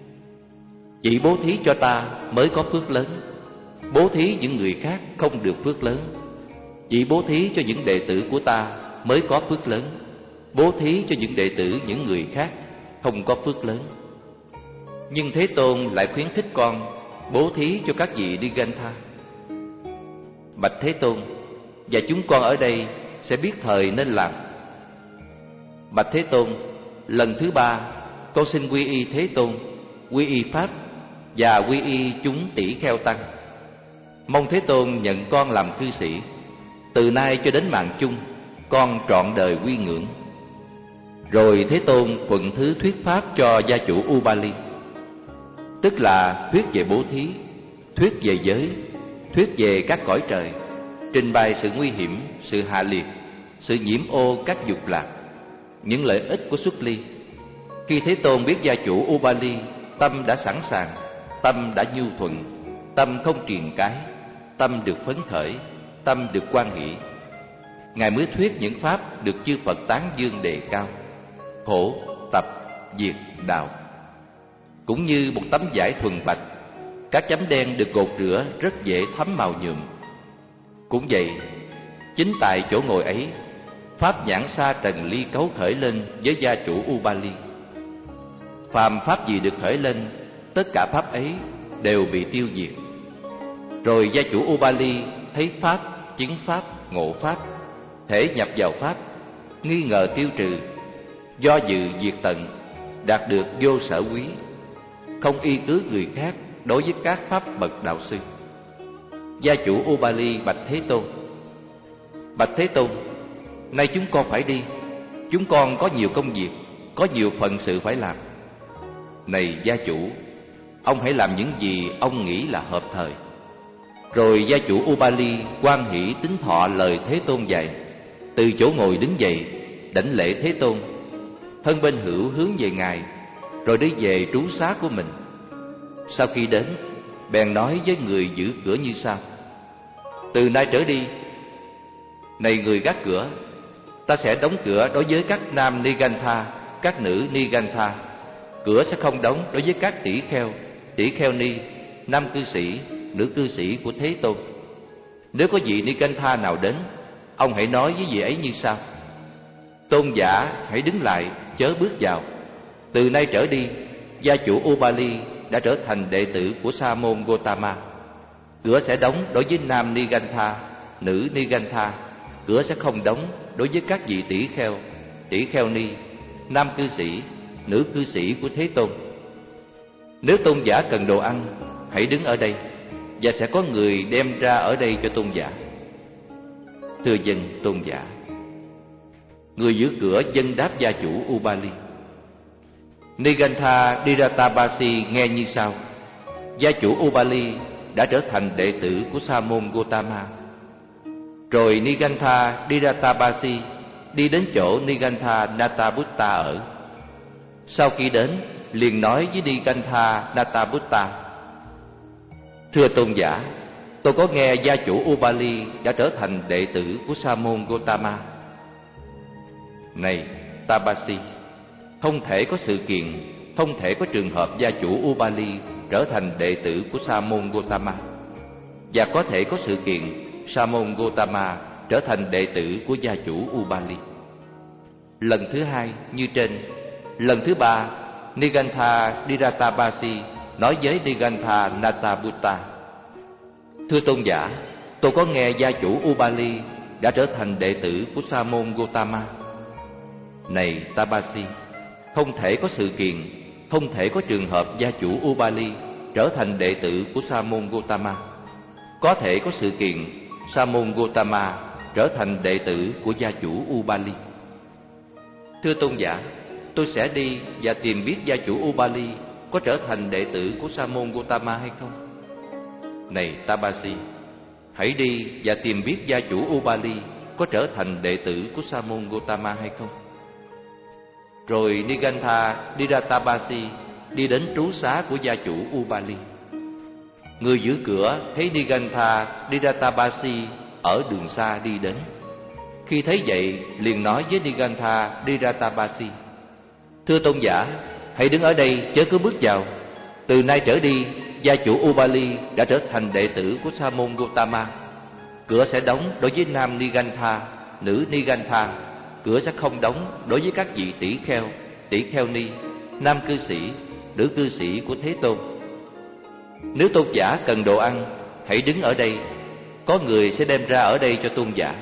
Chỉ bố thí cho ta mới có phước lớn, bố thí những người khác không được phước lớn. Chỉ bố thí cho những đệ tử của ta mới có phước lớn, bố thí cho những đệ tử những người khác không có phước lớn. Nhưng Thế Tôn lại khuyến khích con bố thí cho các vị đi Gantha. Bạch Thế Tôn, và chúng con ở đây sẽ biết thời nên làm. Bạch Thế Tôn, lần thứ ba con xin quy y Thế Tôn, quy y pháp và quy y chúng tỷ kheo tăng. Mong Thế Tôn nhận con làm cư sĩ. Từ nay cho đến mạng chung, con trọn đời quy ngưỡng. Rồi Thế Tôn thuận thứ thuyết pháp cho gia chủ Ubali, tức là thuyết về bố thí, thuyết về giới, thuyết về các cõi trời, trình bày sự nguy hiểm, sự hạ liệt, sự nhiễm ô các dục lạc, những lợi ích của xuất ly. Khi Thế Tôn biết gia chủ Ubali tâm đã sẵn sàng, tâm đã nhu thuận, tâm không triền cái, tâm được phấn khởi, tâm được hoan hỷ, Ngài mới thuyết những pháp được chư Phật tán dương đề cao: khổ, tập, diệt, đạo. Cũng như một tấm vải thuần bạch, các chấm đen được gột rửa rất dễ thấm màu nhuộm. Cũng vậy, chính tại chỗ ngồi ấy, pháp nhãn sa trần ly cấu khởi lên với gia chủ Ubali. Phàm pháp gì được khởi lên, tất cả pháp ấy đều bị tiêu diệt. Rồi gia chủ Ubali thấy pháp, chứng pháp, ngộ pháp, thể nhập vào pháp, nghi ngờ tiêu trừ, do dự diệt tận, đạt được vô sở quý, không y cứ người khác đối với các pháp bậc đạo sư. Gia chủ Ubali bạch Thế Tôn: Bạch Thế Tôn, nay chúng con phải đi, chúng con có nhiều công việc, có nhiều phận sự phải làm. Này gia chủ, ông hãy làm những gì ông nghĩ là hợp thời. Rồi gia chủ Ubali hoan hỷ tín thọ lời Thế Tôn dạy, từ chỗ ngồi đứng dậy, đảnh lễ Thế Tôn. Thân bên hữu hướng về Ngài, rồi đi về trú xá của mình. Sau khi đến, bèn nói với người giữ cửa như sau: từ nay trở đi, này người gác cửa, ta sẽ đóng cửa đối với các nam Nigantha, các nữ Nigantha. Cửa sẽ không đóng đối với các tỷ kheo, tỷ kheo ni, nam cư sĩ, nữ cư sĩ của Thế Tôn. Nếu có vị Nigantha nào đến, ông hãy nói với vị ấy như sau: tôn giả hãy đứng lại, chớ bước vào. Từ nay trở đi, gia chủ Ubali đã trở thành đệ tử của Sa môn Gotama. Cửa sẽ đóng đối với nam Nigantha, nữ Nigantha. Cửa sẽ không đóng đối với các vị tỷ kheo, tỷ kheo ni, nam cư sĩ, nữ cư sĩ của Thế Tôn. Nếu tôn giả cần đồ ăn, hãy đứng ở đây, và sẽ có người đem ra ở đây cho tôn giả. Thưa dân tôn giả. Người giữ cửa dân đáp gia chủ Ubali. Nigantha Diratabasi nghe như sau: gia chủ Ubali đã trở thành đệ tử của Sa môn Gotama. Rồi Nigantha Diratabasi đi đến chỗ Nigantha Natabutta ở. Sau khi đến, liền nói với Nigantha Natabutta: thưa tôn giả, tôi có nghe gia chủ Ubali đã trở thành đệ tử của Sa môn Gotama. Này Tabasi, không thể có sự kiện, không thể có trường hợp gia chủ Ubali trở thành đệ tử của Sa môn Gotama, và có thể có sự kiện Sa môn Gotama trở thành đệ tử của gia chủ Ubali. Lần thứ hai như trên. Lần thứ ba, Nigantha Diratabasi nói với Nigantha Natabutta: thưa tôn giả, tôi có nghe gia chủ Ubali đã trở thành đệ tử của Sa môn Gotama. Này Tabasi, không thể có sự kiện, không thể có trường hợp gia chủ Ubali trở thành đệ tử của Sa môn Gotama. Có thể có sự kiện Sa môn Gotama trở thành đệ tử của gia chủ Ubali. Thưa tôn giả, tôi sẽ đi và tìm biết gia chủ Ubali có trở thành đệ tử của Sa môn Gotama hay không. Này Tabasi, hãy đi và tìm biết gia chủ Ubali có trở thành đệ tử của Sa môn Gotama hay không. Rồi Nigantha Diratabasi đi đến trú xá của gia chủ Ubali. Người giữ cửa thấy Nigantha Diratabasi ở đường xa đi đến. Khi thấy vậy, liền nói với Nigantha Diratabasi: thưa tôn giả, hãy đứng ở đây, chớ cứ bước vào. Từ nay trở đi, gia chủ Ubali đã trở thành đệ tử của Sa môn Gotama. Cửa sẽ đóng đối với nam Nigantha, nữ Nigantha. Cửa sẽ không đóng đối với các vị tỷ kheo, tỷ kheo ni, nam cư sĩ, nữ cư sĩ của Thế Tôn. Nếu tôn giả cần đồ ăn, hãy đứng ở đây, có người sẽ đem ra ở đây cho tôn giả.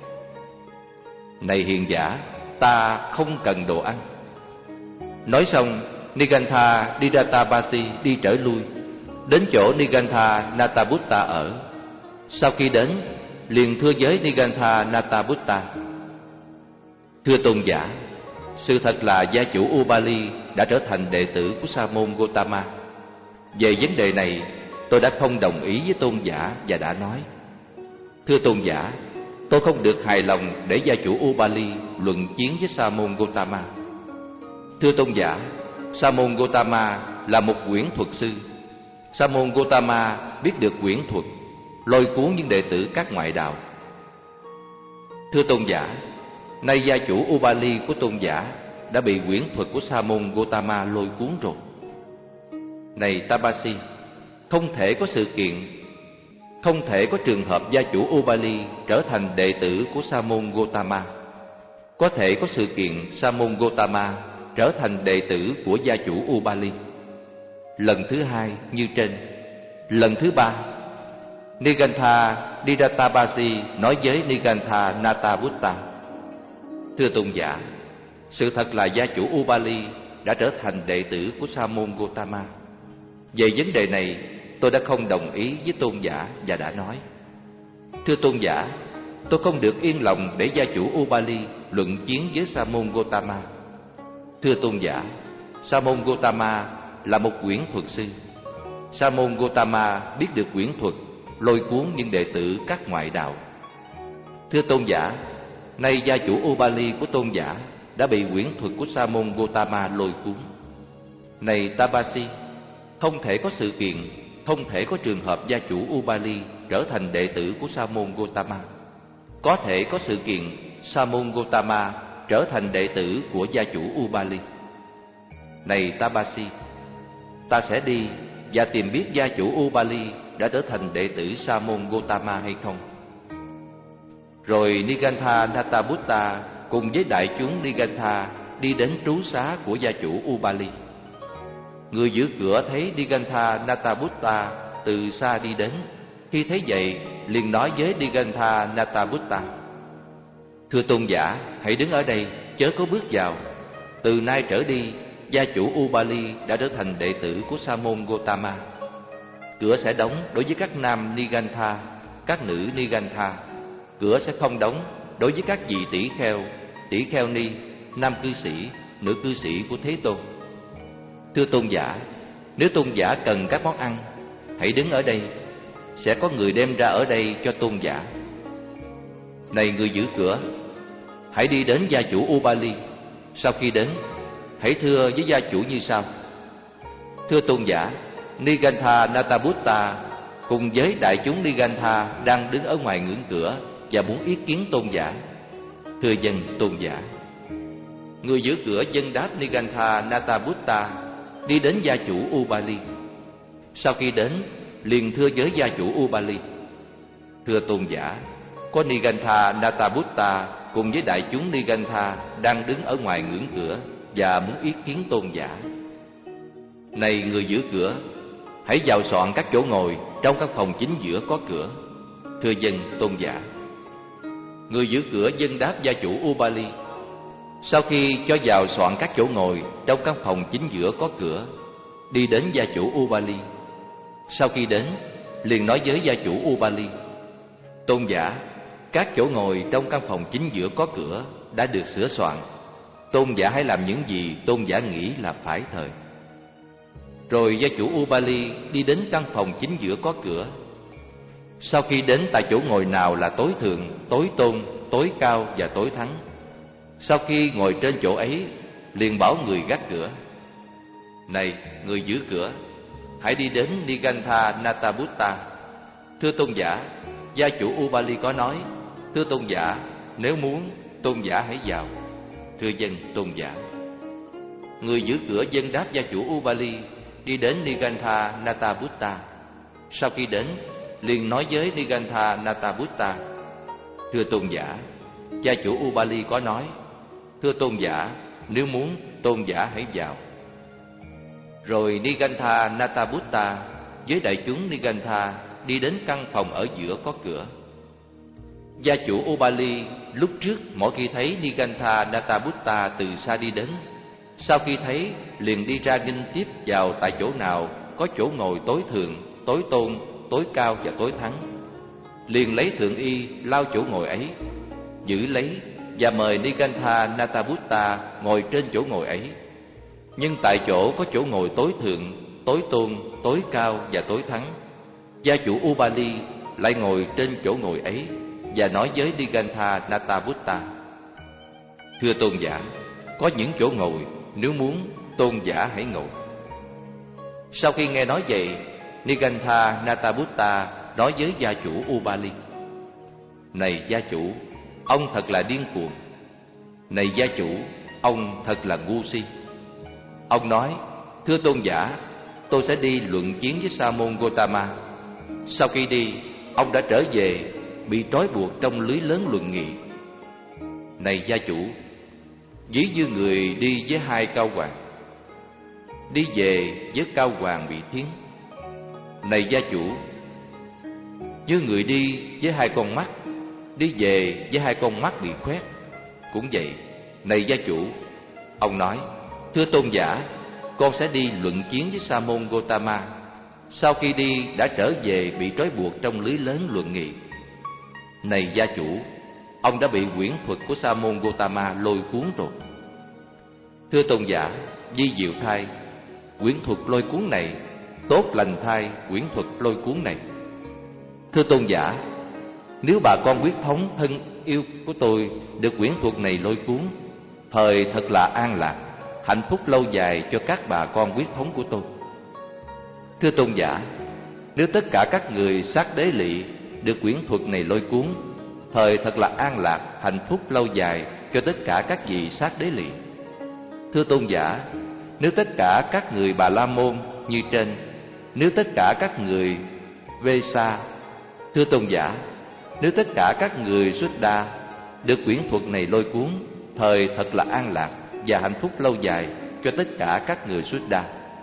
Này hiền giả, ta không cần đồ ăn. Nói xong, Nigantha Diratabasi đi trở lui, đến chỗ Nigantha Natabutta ở. Sau khi đến, liền thưa với Nigantha Natabutta: thưa tôn giả, sự thật là gia chủ Ubali đã trở thành đệ tử của Sa môn Gotama. Về vấn đề này, tôi đã không đồng ý với tôn giả và đã nói: thưa tôn giả, tôi không được hài lòng để gia chủ Ubali luận chiến với Sa môn Gotama. Thưa tôn giả, Sa môn Gotama là một quyển thuật sư. Sa môn Gotama biết được quyển thuật, lôi cuốn những đệ tử các ngoại đạo. Thưa tôn giả, nay gia chủ Ubali của tôn giả đã bị quyển thuật của Sa môn Gotama lôi cuốn rồi. Này Tabasi, không thể có sự kiện, không thể có trường hợp gia chủ Ubali trở thành đệ tử của Sa môn Gotama. Có thể có sự kiện Sa môn Gotama trở thành đệ tử của gia chủ Ubali. Lần thứ hai như trên. Lần thứ ba, Nigantha Diratabasi nói với Nigantha Natabutta: thưa tôn giả, sự thật là gia chủ Ubali đã trở thành đệ tử của Sa môn Gotama. Về vấn đề này, tôi đã không đồng ý với tôn giả và đã nói: thưa tôn giả, tôi không được yên lòng để gia chủ Ubali luận chiến với Sa môn Gotama. Thưa tôn giả, Sa môn Gotama là một quyển thuật sư. Sa môn Gotama biết được quyển thuật, lôi cuốn những đệ tử các ngoại đạo. Thưa tôn giả, nay gia chủ Ubali của tôn giả đã bị quyển thuật của Sa môn Gotama lôi cuốn. Này Tabasi, không thể có sự kiện, không thể có trường hợp gia chủ Ubali trở thành đệ tử của Sa môn Gotama. Có thể có sự kiện Sa môn Gotama trở thành đệ tử của gia chủ Ubali. Này Tabasi, ta sẽ đi và tìm biết gia chủ Ubali đã trở thành đệ tử Sa môn Gotama hay không. Rồi Nigantha Nathabutta cùng với đại chúng Nigantha đi đến trú xá của gia chủ Ubali. Người giữ cửa thấy Nigantha Nathabutta từ xa đi đến, khi thấy vậy liền nói với Nigantha Nathabutta: Thưa tôn giả, hãy đứng ở đây, chớ có bước vào. Từ nay trở đi, gia chủ Ubali đã trở thành đệ tử của Sa môn Gotama. Cửa sẽ đóng đối với các nam Nigantha, các nữ Nigantha. Cửa sẽ không đóng đối với các vị tỷ kheo, tỷ kheo ni, nam cư sĩ, nữ cư sĩ của Thế Tôn. Thưa tôn giả, nếu tôn giả cần các món ăn, hãy đứng ở đây, sẽ có người đem ra ở đây cho tôn giả. Này người giữ cửa, hãy đi đến gia chủ Ubali. Sau khi đến, hãy thưa với gia chủ như sau: Thưa tôn giả, Nigantha Nathabutta cùng với đại chúng Nigantha đang đứng ở ngoài ngưỡng cửa và muốn ý kiến tôn giả. Thưa dân tôn giả. Người giữ cửa dân đáp Nigantha Nathabutta đi đến gia chủ Ubali. Sau khi đến, liền thưa với gia chủ Ubali: Thưa tôn giả, có Nigantha Nathabutta cùng với đại chúng Nigantha đang đứng ở ngoài ngưỡng cửa và muốn ý kiến tôn giả. Này người giữ cửa, hãy vào soạn các chỗ ngồi trong căn phòng chính giữa có cửa. Thưa dân tôn giả. Người giữ cửa dân đáp gia chủ Ubali. Sau khi cho vào soạn các chỗ ngồi trong căn phòng chính giữa có cửa, đi đến gia chủ Ubali. Sau khi đến, liền nói với gia chủ Ubali: Tôn giả, các chỗ ngồi trong căn phòng chính giữa có cửa đã được sửa soạn. Tôn giả hãy làm những gì tôn giả nghĩ là phải thời. Rồi gia chủ Ubali đi đến căn phòng chính giữa có cửa. Sau khi đến tại chỗ ngồi nào là tối thượng, tối tôn, tối cao và tối thắng, sau khi ngồi trên chỗ ấy, liền bảo người gác cửa: Này người giữ cửa, hãy đi đến Nigantha Nathabutta. Thưa tôn giả, gia chủ Ubali có nói: Thưa tôn giả, nếu muốn, tôn giả hãy vào. Thưa dân tôn giả. Người giữ cửa dân đáp gia chủ Ubali đi đến Nigantha Nathabutta. Sau khi đến, liền nói với Nigantha Nathabutta: Thưa tôn giả, gia chủ Ubali có nói: Thưa tôn giả, nếu muốn, tôn giả hãy vào. Rồi Nigantha Nathabutta với đại chúng Nigantha đi đến căn phòng ở giữa có cửa. Gia chủ Ubali lúc trước mỗi khi thấy Nigantha Nathabutta từ xa đi đến, sau khi thấy liền đi ra nghênh tiếp vào tại chỗ nào có chỗ ngồi tối thượng, tối tôn, tối cao và tối thắng. Liền lấy thượng y lao chỗ ngồi ấy, giữ lấy và mời Nigantha Nathabutta ngồi trên chỗ ngồi ấy. Nhưng tại chỗ có chỗ ngồi tối thượng, tối tôn, tối cao và tối thắng, gia chủ Ubali lại ngồi trên chỗ ngồi ấy và nói với Nigantha Nathabutta: Thưa tôn giả, có những chỗ ngồi, nếu muốn, tôn giả hãy ngồi. Sau khi nghe nói vậy, Nigantha Nathabutta nói với gia chủ Ubali: Này gia chủ, ông thật là điên cuồng. Này gia chủ, ông thật là ngu si. Ông nói: Thưa tôn giả, tôi sẽ đi luận chiến với Sa môn Gotama. Sau khi đi, ông đã trở về bị trói buộc trong lưới lớn luận nghị. Này gia chủ, ví như người đi với hai cao hoàng, đi về với cao hoàng bị thiến. Này gia chủ, như người đi với hai con mắt, đi về với hai con mắt bị khoét. Cũng vậy, này gia chủ, ông nói: Thưa tôn giả, con sẽ đi luận chiến với Sa môn Gotama. Sau khi đi đã trở về bị trói buộc trong lưới lớn luận nghị. Này gia chủ, ông đã bị quyển thuật của Sa môn Gotama lôi cuốn rồi. Thưa tôn giả, di diệu thai, quyển thuật lôi cuốn này, tốt lành thai quyển thuật lôi cuốn này. Thưa tôn giả, nếu bà con huyết thống thân yêu của tôi được quyển thuật này lôi cuốn, thời thật là an lạc, hạnh phúc lâu dài cho các bà con huyết thống của tôi. Thưa tôn giả, nếu tất cả các người sát đế lỵ được quyển thuật này lôi cuốn, thời thật là an lạc, hạnh phúc lâu dài cho tất cả các vị sát đế lỵ. Thưa tôn giả, nếu tất cả các người Bà La Môn như trên, nếu tất cả các người Vê Sa, thưa tôn giả, nếu tất cả các người Xuất Đa được quyển thuật này lôi cuốn, thời thật là an lạc và hạnh phúc lâu dài cho tất cả các người Xuất Đa.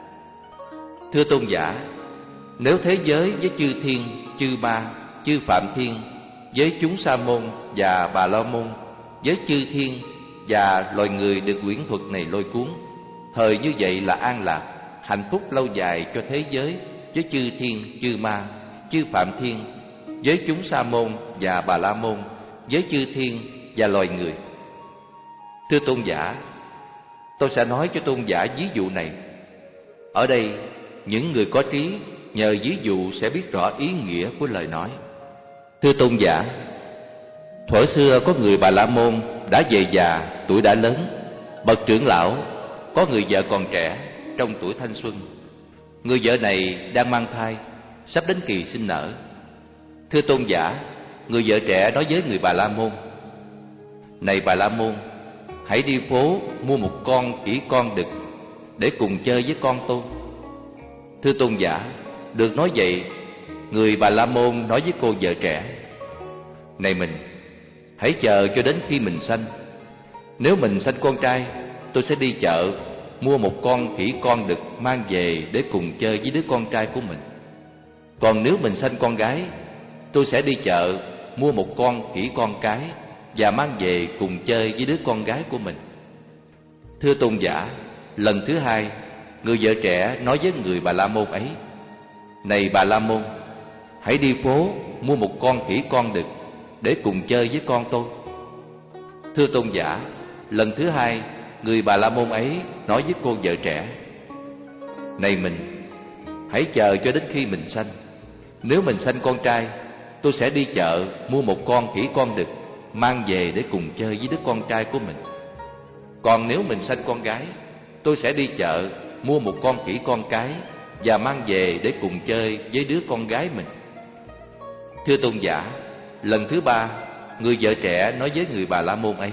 Thưa tôn giả, nếu thế giới với chư thiên, chư ma, chư phạm thiên, với chúng Sa môn và Bà La môn, với chư thiên và loài người được quyển thuật này lôi cuốn, thời như vậy là an lạc, hạnh phúc lâu dài cho thế giới với chư thiên, chư ma, chư phạm thiên, với chúng Sa môn và Bà La môn, với chư thiên và loài người. Thưa tôn giả, tôi sẽ nói cho tôn giả ví dụ này. Ở đây, những người có trí nhờ ví dụ sẽ biết rõ ý nghĩa của lời nói. Thưa tôn giả, thuở xưa có người Bà La môn đã về già, tuổi đã lớn, bậc trưởng lão, có người vợ còn trẻ, trong tuổi thanh xuân. Người vợ này đang mang thai, sắp đến kỳ sinh nở. Thưa tôn giả, người vợ trẻ nói với người Bà La môn: này Bà La môn, hãy đi phố mua một con khỉ con đực để cùng chơi với con tôi. Thưa tôn giả, được nói vậy, người Bà La môn nói với cô vợ trẻ: này mình, hãy chờ cho đến khi mình sanh. Nếu mình sanh con trai, tôi sẽ đi chợ mua một con khỉ con đực mang về để cùng chơi với đứa con trai của mình. Còn nếu mình sanh con gái, tôi sẽ đi chợ mua một con khỉ con cái và mang về cùng chơi với đứa con gái của mình. Thưa tôn giả, lần thứ hai, người vợ trẻ nói với người Bà La môn ấy: này Bà La môn, hãy đi phố mua một con khỉ con đực để cùng chơi với con tôi. Thưa tôn giả, lần thứ hai, người Bà La môn ấy nói với cô vợ trẻ: này mình, hãy chờ cho đến khi mình sanh. Nếu mình sanh con trai, tôi sẽ đi chợ mua một con khỉ con đực mang về để cùng chơi với đứa con trai của mình. Còn nếu mình sanh con gái, tôi sẽ đi chợ mua một con khỉ con cái và mang về để cùng chơi với đứa con gái mình. Thưa tôn giả, lần thứ ba, người vợ trẻ nói với người Bà La môn ấy: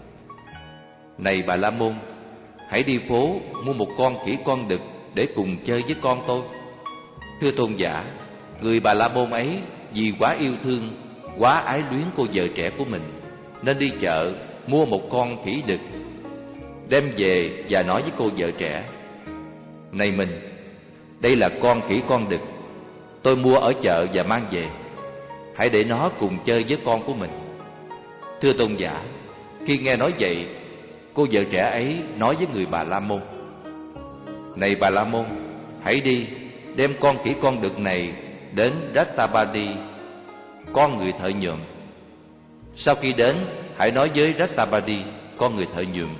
này Bà La môn, hãy đi phố mua một con khỉ con đực để cùng chơi với con tôi. Thưa tôn giả, người Bà La môn ấy vì quá yêu thương, quá ái luyến cô vợ trẻ của mình, nên đi chợ mua một con khỉ đực, đem về và nói với cô vợ trẻ: này mình, đây là con khỉ con đực tôi mua ở chợ và mang về, hãy để nó cùng chơi với con của mình. Thưa tôn giả, khi nghe nói vậy, cô vợ trẻ ấy nói với người Bà La môn: này Bà La môn, hãy đi đem con khỉ con đực này đến Rattabadi, con người thợ nhuộm. Sau khi đến, hãy nói với Rattabadi, con người thợ nhuộm: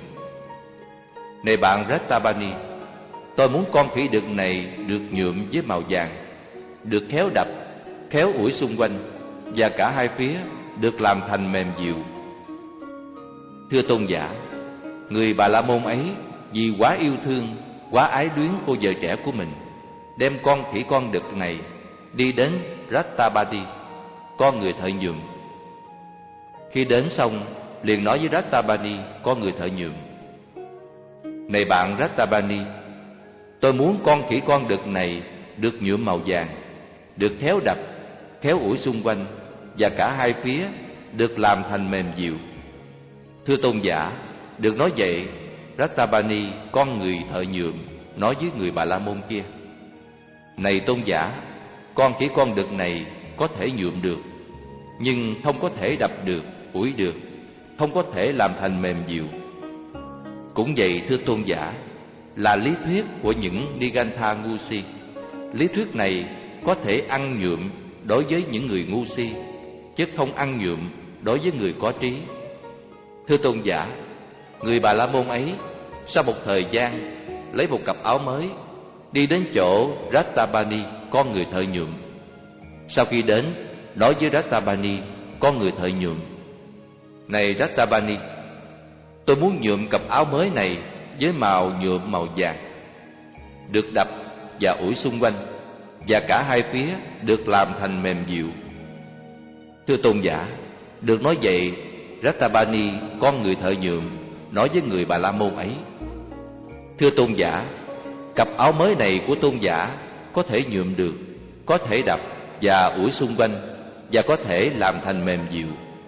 này bạn Rattabadi, tôi muốn con khỉ đực này được nhuộm với màu vàng, được khéo đập, khéo ủi xung quanh, và cả hai phía được làm thành mềm dịu. Thưa tôn giả, người Bà La môn ấy vì quá yêu thương, quá ái luyến cô vợ trẻ của mình, đem con khỉ con đực này đi đến Rattabadi, con người thợ nhuộm. Khi đến xong, liền nói với Rattabadi, con người thợ nhuộm: này bạn Rattabadi, tôi muốn con khỉ con đực này được nhuộm màu vàng, được khéo đập, khéo ủi xung quanh, và cả hai phía được làm thành mềm dịu. Thưa tôn giả, được nói vậy, Rattabadi, con người thợ nhuộm, nói với người Bà La môn kia: này tôn giả, con khỉ con đực này có thể nhuộm được, nhưng không có thể đập được, ủi được, không có thể làm thành mềm dịu. Cũng vậy thưa tôn giả, là lý thuyết của những Nigantha ngu si. Lý thuyết này có thể ăn nhuộm đối với những người ngu si, chứ không ăn nhuộm đối với người có trí. Thưa tôn giả, người Bà La môn ấy sau một thời gian lấy một cặp áo mới, đi đến chỗ Rattabadi, con người thợ nhuộm. Sau khi đến, nói với Rattabani, con người thợ nhuộm: Này Rattabani, tôi muốn nhuộm cặp áo mới này với màu nhuộm màu vàng, được đập và ủi xung quanh, và cả hai phía được làm thành mềm dịu. Thưa tôn giả, được nói vậy, Rattabani, con người thợ nhuộm, nói với người Bà La Môn ấy: Thưa tôn giả, cặp áo mới này của tôn giả có thể nhuộm được, có thể đập và ủi xung quanh, và có thể làm thành mềm dịu.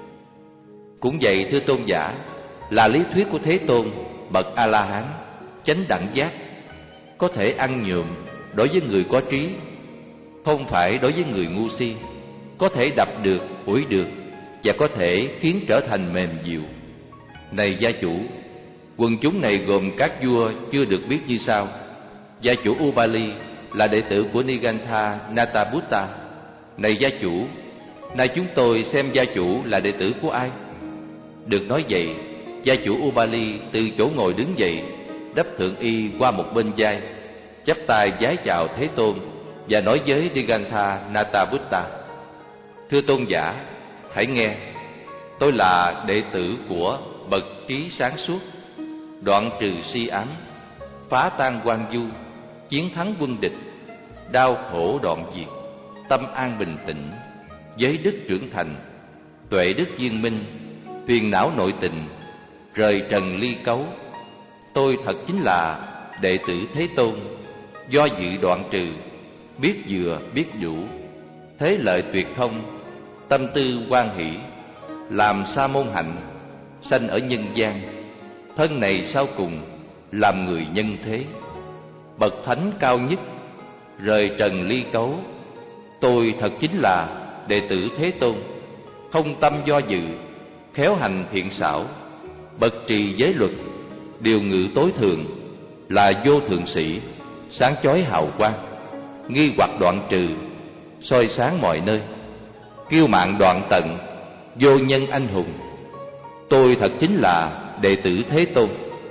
Cũng vậy thưa tôn giả, là lý thuyết của Thế Tôn bậc A La Hán chánh đẳng giác, có thể ăn nhuộm đối với người có trí, không phải đối với người ngu si, có thể đập được, ủi được, và có thể khiến trở thành mềm dịu. Này gia chủ, quần chúng này gồm các vua chưa được biết như sau. Gia chủ Ubali là đệ tử của Nigantha Nataputta. Này gia chủ, nay chúng tôi xem gia chủ là đệ tử của ai? Được nói vậy, gia chủ Ubali từ chỗ ngồi đứng dậy, đắp thượng y qua một bên vai, chắp tay vái chào Thế Tôn và nói với Nigantha Nataputta: Thưa tôn giả, hãy nghe, tôi là đệ tử của bậc trí sáng suốt, đoạn trừ si ám, phá tan quan du, chiến thắng quân địch, đau khổ đoạn diệt, tâm an bình tĩnh, giới đức trưởng thành, tuệ đức viên minh, phiền não nội tình, rời trần ly cấu. Tôi thật chính là đệ tử Thế Tôn, do dự đoạn trừ, biết vừa biết đủ, thế lợi tuyệt thông, tâm tư hoan hỷ, làm sa môn hạnh, sanh ở nhân gian, thân này sau cùng làm người nhân thế, bậc thánh cao nhất, rời trần ly cấu. Tôi thật chính là đệ tử Thế Tôn, không tâm do dự, khéo hành thiện xảo, bậc trì giới luật, điều ngự tối thượng, là vô thượng sĩ, sáng chói hào quang, nghi hoặc đoạn trừ, soi sáng mọi nơi, kiêu mạn đoạn tận, vô nhân anh hùng. Tôi thật chính là đệ tử Thế Tôn.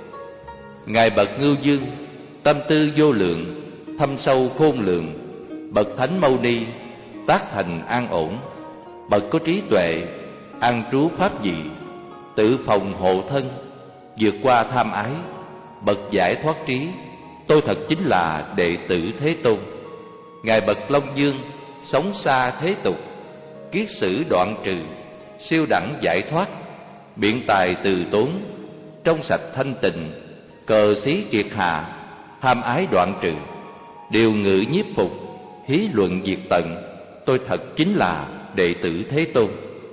Ngài bậc Ngưu Dương, tâm tư vô lượng, thâm sâu khôn lường, bậc Thánh Mâu Ni, tác thành an ổn, bậc có trí tuệ, an trú pháp vị, tự phòng hộ thân, vượt qua tham ái, bậc giải thoát trí. Tôi thật chính là đệ tử Thế Tôn. Ngài bậc Long Dương, sống xa thế tục, kiết sử đoạn trừ, siêu đẳng giải thoát, biện tài từ tốn, trong sạch thanh tịnh, cờ xí kiệt hà, tham ái đoạn trừ, điều ngự nhiếp phục, hí luận diệt tận. Tôi thật chính là đệ tử Thế Tôn.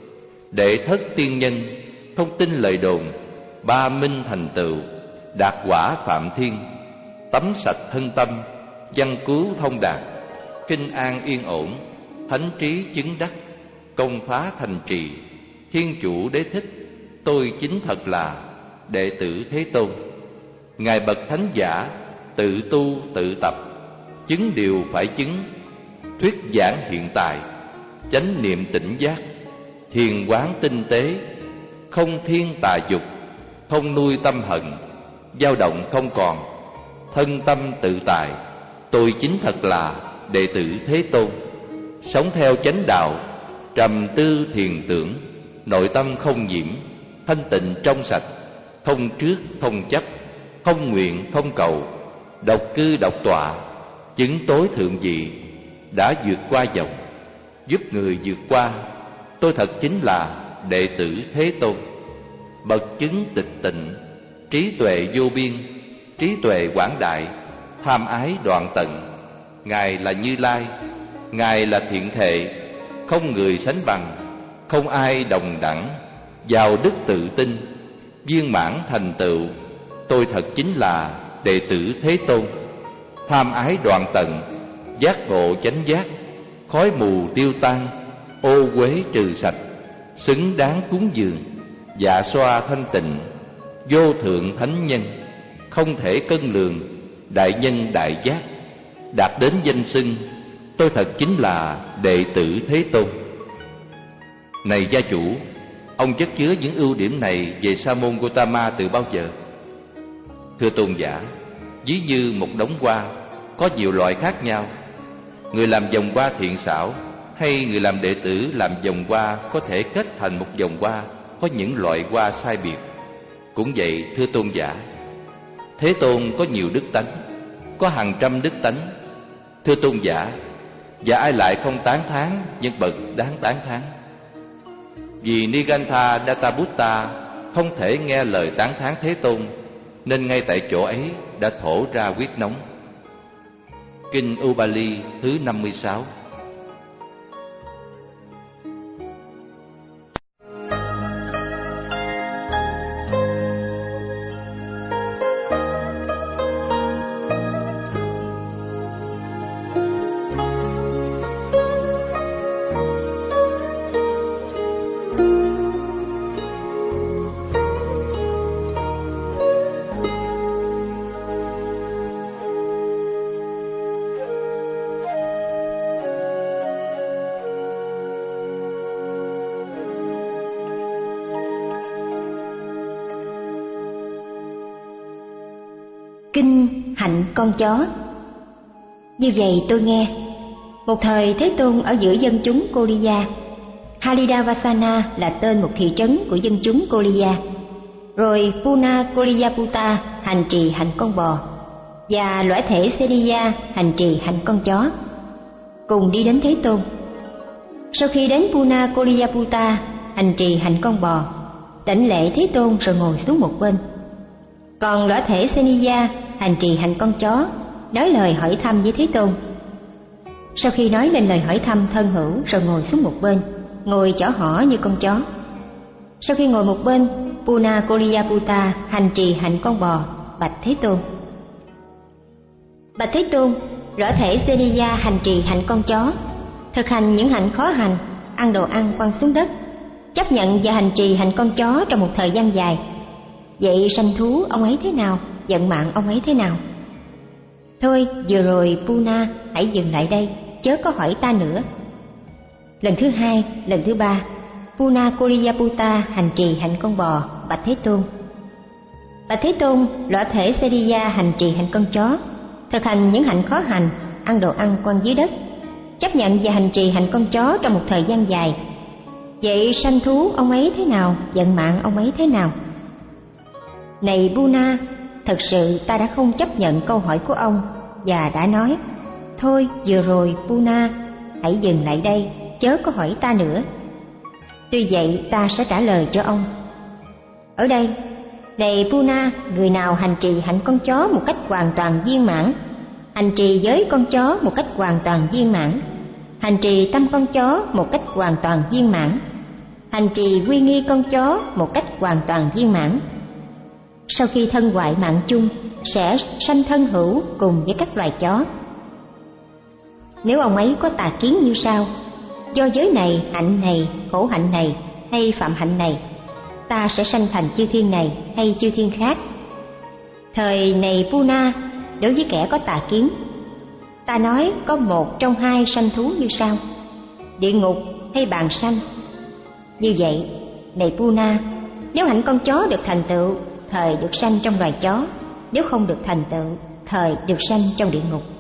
Đệ thất tiên nhân, không tin lời đồn, ba minh thành tựu, đạt quả phạm thiên, tắm sạch thân tâm, văn cứu thông đạt, kinh an yên ổn, thánh trí chứng đắc, công phá thành trì, thiên chủ đế thích. Tôi chính thật là đệ tử Thế Tôn. Ngài bậc thánh giả, tự tu tự tập, chứng điều phải chứng, thuyết giảng hiện tại, chánh niệm tỉnh giác, thiền quán tinh tế, không thiên tà dục, không nuôi tâm hận, dao động không còn, thân tâm tự tại. Tôi chính thật là đệ tử Thế Tôn. Sống theo chánh đạo, trầm tư thiền tưởng, nội tâm không nhiễm, thanh tịnh trong sạch, không trước không chấp, không nguyện không cầu, độc cư độc tọa, chứng tối thượng vị, đã vượt qua dòng, giúp người vượt qua. Tôi thật chính là đệ tử Thế Tôn. Bậc chứng tịch tịnh, trí tuệ vô biên, trí tuệ quảng đại, tham ái đoạn tận. Ngài là Như Lai, Ngài là thiện thệ, không người sánh bằng, không ai đồng đẳng, giàu đức tự tin, viên mãn thành tựu. Tôi thật chính là đệ tử Thế Tôn. Tham ái đoạn tận, giác ngộ chánh giác, khói mù tiêu tan, ô uế trừ sạch, xứng đáng cúng dường, dạ xoa thanh tịnh, vô thượng thánh nhân, không thể cân lường, đại nhân đại giác, đạt đến danh xưng. Tôi thật chính là đệ tử Thế Tôn. Này gia chủ, ông chất chứa những ưu điểm này về Sa môn Gotama từ bao giờ? Thưa tôn giả, ví như một đống hoa có nhiều loại khác nhau. Người làm vòng hoa thiện xảo hay người làm đệ tử làm vòng hoa có thể kết thành một vòng hoa có những loại hoa sai biệt. Cũng vậy, thưa tôn giả, Thế Tôn có nhiều đức tánh, có hàng trăm đức tánh. Thưa tôn giả, và ai lại không tán thán những bậc đáng tán thán? Vì Nigantha Dattaputta không thể nghe lời tán thán Thế Tôn, nên ngay tại chỗ ấy đã thổ ra huyết nóng. Kinh Ubali thứ năm mươi sáu. Kinh Hạnh Con Chó. Như vậy tôi nghe, một thời Thế Tôn ở giữa dân chúng Koliya. Halidavasana là tên một thị trấn của dân chúng Koliya. Rồi Puna Koliyaputta hành trì hạnh con bò, và lõa thể Seniya hành trì hạnh con chó, cùng đi đến Thế Tôn. Sau khi đến Puna Koliyaputta hành trì hạnh con bò, đảnh lễ Thế Tôn rồi ngồi xuống một bên. Còn lõa thể Seniya hành trì hạnh con chó nói lời hỏi thăm với Thế Tôn. Sau khi nói lên lời hỏi thăm thân hữu rồi ngồi xuống một bên, ngồi chỏ hỏ như con chó. Sau khi ngồi một bên, Puna Koliyaputta hành trì hạnh con bò bạch Thế Tôn: Bạch Thế Tôn, lõa thể Seniya hành trì hạnh con chó, thực hành những hạnh khó hành, ăn đồ ăn quăng xuống đất, chấp nhận và hành trì hạnh con chó trong một thời gian dài. Vậy sanh thú ông ấy thế nào, vận mạng ông ấy thế nào? Thôi, vừa rồi Puna, hãy dừng lại đây, chớ có hỏi ta nữa. Lần thứ hai, lần thứ ba, Puna Koliyaputta hành trì hạnh con bò bạch Thế Tôn: Bạch Thế Tôn, lõa thể Seniya hành trì hạnh con chó, thực hành những hạnh khó hành, ăn đồ ăn quăng dưới đất, chấp nhận và hành trì hạnh con chó trong một thời gian dài. Vậy sanh thú ông ấy thế nào, vận mạng ông ấy thế nào? Này Puna, thật sự ta đã không chấp nhận câu hỏi của ông và đã nói: Thôi, vừa rồi Puna, hãy dừng lại đây, chớ có hỏi ta nữa. Tuy vậy ta sẽ trả lời cho ông. Ở đây, này Puna, người nào hành trì hạnh con chó một cách hoàn toàn viên mãn, hành trì giới con chó một cách hoàn toàn viên mãn, hành trì tâm con chó một cách hoàn toàn viên mãn, hành trì quy nghi con chó một cách hoàn toàn viên mãn, sau khi thân hoại mạng chung sẽ sanh thân hữu cùng với các loài chó. Nếu ông ấy có tà kiến như sau: do giới này, hạnh này, khổ hạnh này hay phạm hạnh này, ta sẽ sanh thành chư thiên này hay chư thiên khác. Thời này Puna, đối với kẻ có tà kiến, ta nói có một trong hai sanh thú như sau: địa ngục hay bàn sanh. Như vậy, này Puna, nếu hạnh con chó được thành tựu, thời được sanh trong loài chó; nếu không được thành tựu, thời được sanh trong địa ngục.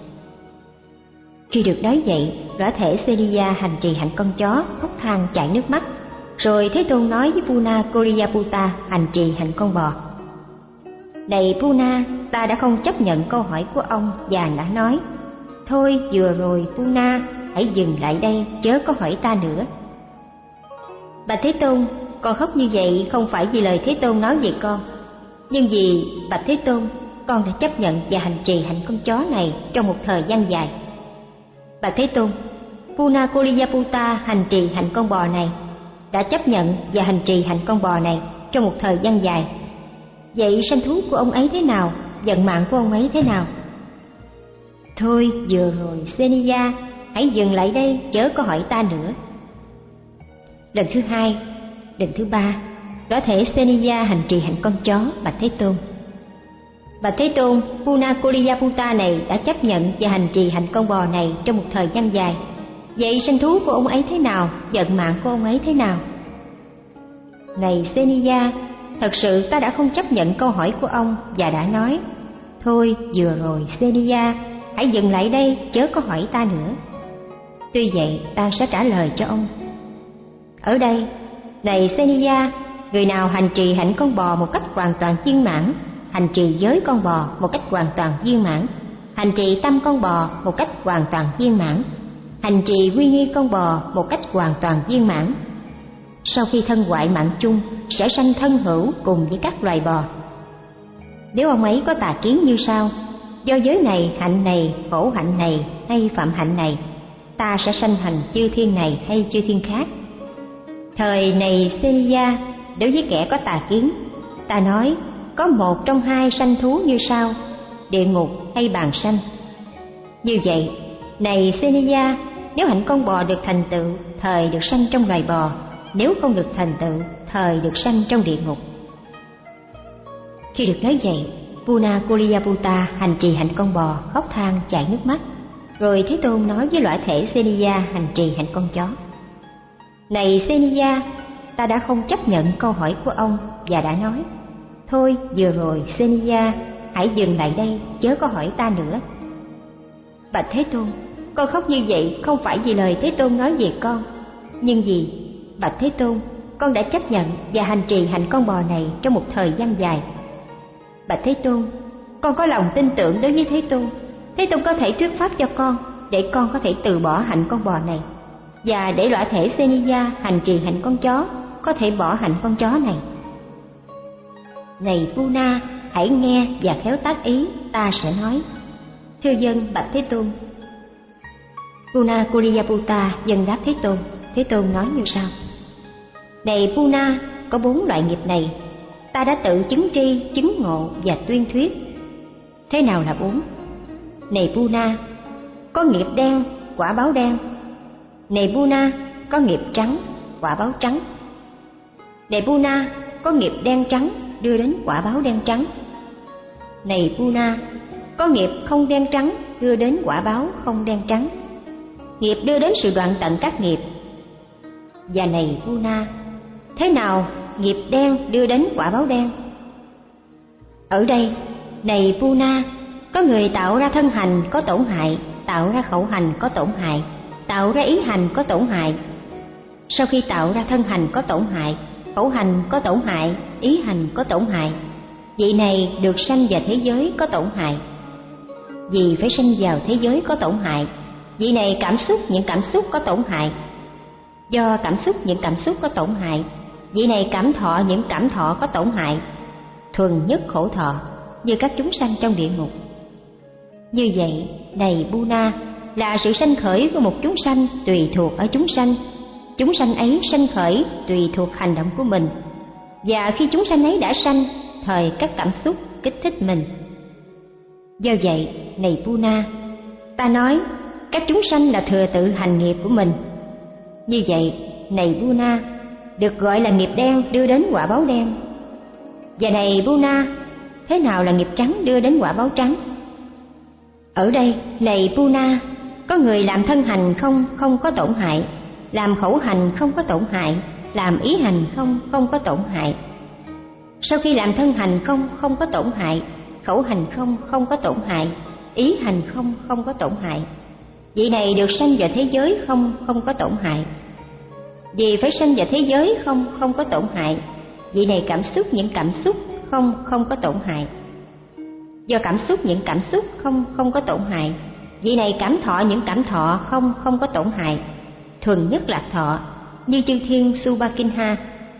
Khi được nói vậy, lõa thể Seniya hành trì hạnh con chó khóc than chảy nước mắt. Rồi Thế Tôn nói với Puna Koliyaputta hành trì hạnh con bò: Này Puna, ta đã không chấp nhận câu hỏi của ông và đã nói: Thôi, vừa rồi Puna, hãy dừng lại đây, chớ có hỏi ta nữa. Bạch Thế Tôn, con khóc như vậy không phải vì lời Thế Tôn nói về con, nhưng vì bạch Thế Tôn, con đã chấp nhận và hành trì hạnh con chó này trong một thời gian dài. Bạch Thế Tôn, Puna Koliyaputta hành trì hạnh con bò này, đã chấp nhận và hành trì hạnh con bò này trong một thời gian dài. Vậy sanh thú của ông ấy thế nào, vận mạng của ông ấy thế nào? Thôi, vừa rồi Seniya, hãy dừng lại đây, chớ có hỏi ta nữa. Lần thứ hai, lần thứ ba, lõa thể Seniya hành trì hạnh con chó bạch Thế Tôn: Bạch Thế Tôn, Puna Koliyaputta này đã chấp nhận và hành trì hạnh con bò này trong một thời gian dài. Vậy sanh thú của ông ấy thế nào, vận mạng của ông ấy thế nào? Này Seniya, thật sự ta đã không chấp nhận câu hỏi của ông và đã nói: Thôi, vừa rồi Seniya, hãy dừng lại đây, chớ có hỏi ta nữa. Tuy vậy ta sẽ trả lời cho ông. Ở đây, này Seniya, người nào hành trì hạnh con bò một cách hoàn toàn viên mãn, hành trì giới con bò một cách hoàn toàn viên mãn, hành trì tâm con bò một cách hoàn toàn viên mãn, hành trì quy nghi con bò một cách hoàn toàn viên mãn, sau khi thân hoại mạng chung sẽ sanh thân hữu cùng với các loài bò. Nếu ông ấy có tà kiến như sau: do giới này, hạnh này, khổ hạnh này hay phạm hạnh này, ta sẽ sanh thành chư thiên này hay chư thiên khác. Thời này Seniya, đối với kẻ có tà kiến, ta nói có một trong hai sanh thú như sau: địa ngục hay bàng sanh. Như vậy, này Seniya, nếu hạnh con bò được thành tựu, thời được sanh trong loài bò; nếu không được thành tựu, thời được sanh trong địa ngục. Khi được nói vậy, Puna Kulyaputta hành trì hạnh con bò khóc than chảy nước mắt. Rồi Thế Tôn nói với lõa thể Seniya hành trì hạnh con chó: này Seniya, ta đã không chấp nhận câu hỏi của ông và đã nói: thôi, vừa rồi Seniya, hãy dừng lại đây, chớ có hỏi ta nữa. Bạch Thế Tôn, con khóc như vậy không phải vì lời Thế Tôn nói về con, nhưng vì Bạch Thế Tôn, con đã chấp nhận và hành trì hạnh con bò này trong một thời gian dài. Bạch Thế Tôn, con có lòng tin tưởng đối với Thế Tôn. Thế Tôn có thể thuyết pháp cho con để con có thể từ bỏ hạnh con bò này, và để lõa thể Seniya hành trì hạnh con chó có thể bỏ hạnh con chó này. Này Puna, hãy nghe và khéo tác ý, ta sẽ nói. Thưa dân Bạch Thế Tôn. Puna Kulyaputta dân đáp Thế Tôn. Thế Tôn nói như sau: này Puna, có bốn loại nghiệp này ta đã tự chứng tri, chứng ngộ và tuyên thuyết. Thế nào là bốn? Này Puna, có nghiệp đen, quả báo đen. Này Puna, có nghiệp trắng, quả báo trắng. Này Puna, có nghiệp đen trắng đưa đến quả báo đen trắng. Này Puna, có nghiệp không đen trắng đưa đến quả báo không đen trắng. Nghiệp đưa đến sự đoạn tận các nghiệp. Và này Puna, thế nào nghiệp đen đưa đến quả báo đen? Ở đây, này Puna, có người tạo ra thân hành có tổn hại, tạo ra khẩu hành có tổn hại, tạo ra ý hành có tổn hại. Sau khi tạo ra thân hành có tổn hại, khẩu hành có tổn hại, ý hành có tổn hại, vị này được sanh vào thế giới có tổn hại. Vì phải sanh vào thế giới có tổn hại, vị này cảm xúc những cảm xúc có tổn hại. Do cảm xúc những cảm xúc có tổn hại, vị này cảm thọ những cảm thọ có tổn hại, thuần nhất khổ thọ như các chúng sanh trong địa ngục. Như vậy, này Puna, là sự sanh khởi của một chúng sanh tùy thuộc ở chúng sanh. Chúng sanh ấy sanh khởi tùy thuộc hành động của mình, và khi chúng sanh ấy đã sanh, thời các cảm xúc kích thích mình. Do vậy, này Puna, ta nói các chúng sanh là thừa tự hành nghiệp của mình. Như vậy, này Puna, được gọi là nghiệp đen đưa đến quả báo đen. Và này Puna, thế nào là nghiệp trắng đưa đến quả báo trắng? Ở đây, này Puna, có người làm thân hành không không có tổn hại, làm khẩu hành không có tổn hại, làm ý hành không không có tổn hại. Sau khi làm thân hành không không có tổn hại, khẩu hành không không có tổn hại, ý hành không không có tổn hại, vị này được sanh vào thế giới không không có tổn hại. Vì phải sanh vào thế giới không không có tổn hại, vị này cảm xúc những cảm xúc không không có tổn hại. Do cảm xúc những cảm xúc không không có tổn hại, vị này cảm thọ những cảm thọ không không có tổn hại, thuần nhất lạc thọ như chư thiên Subhakinha.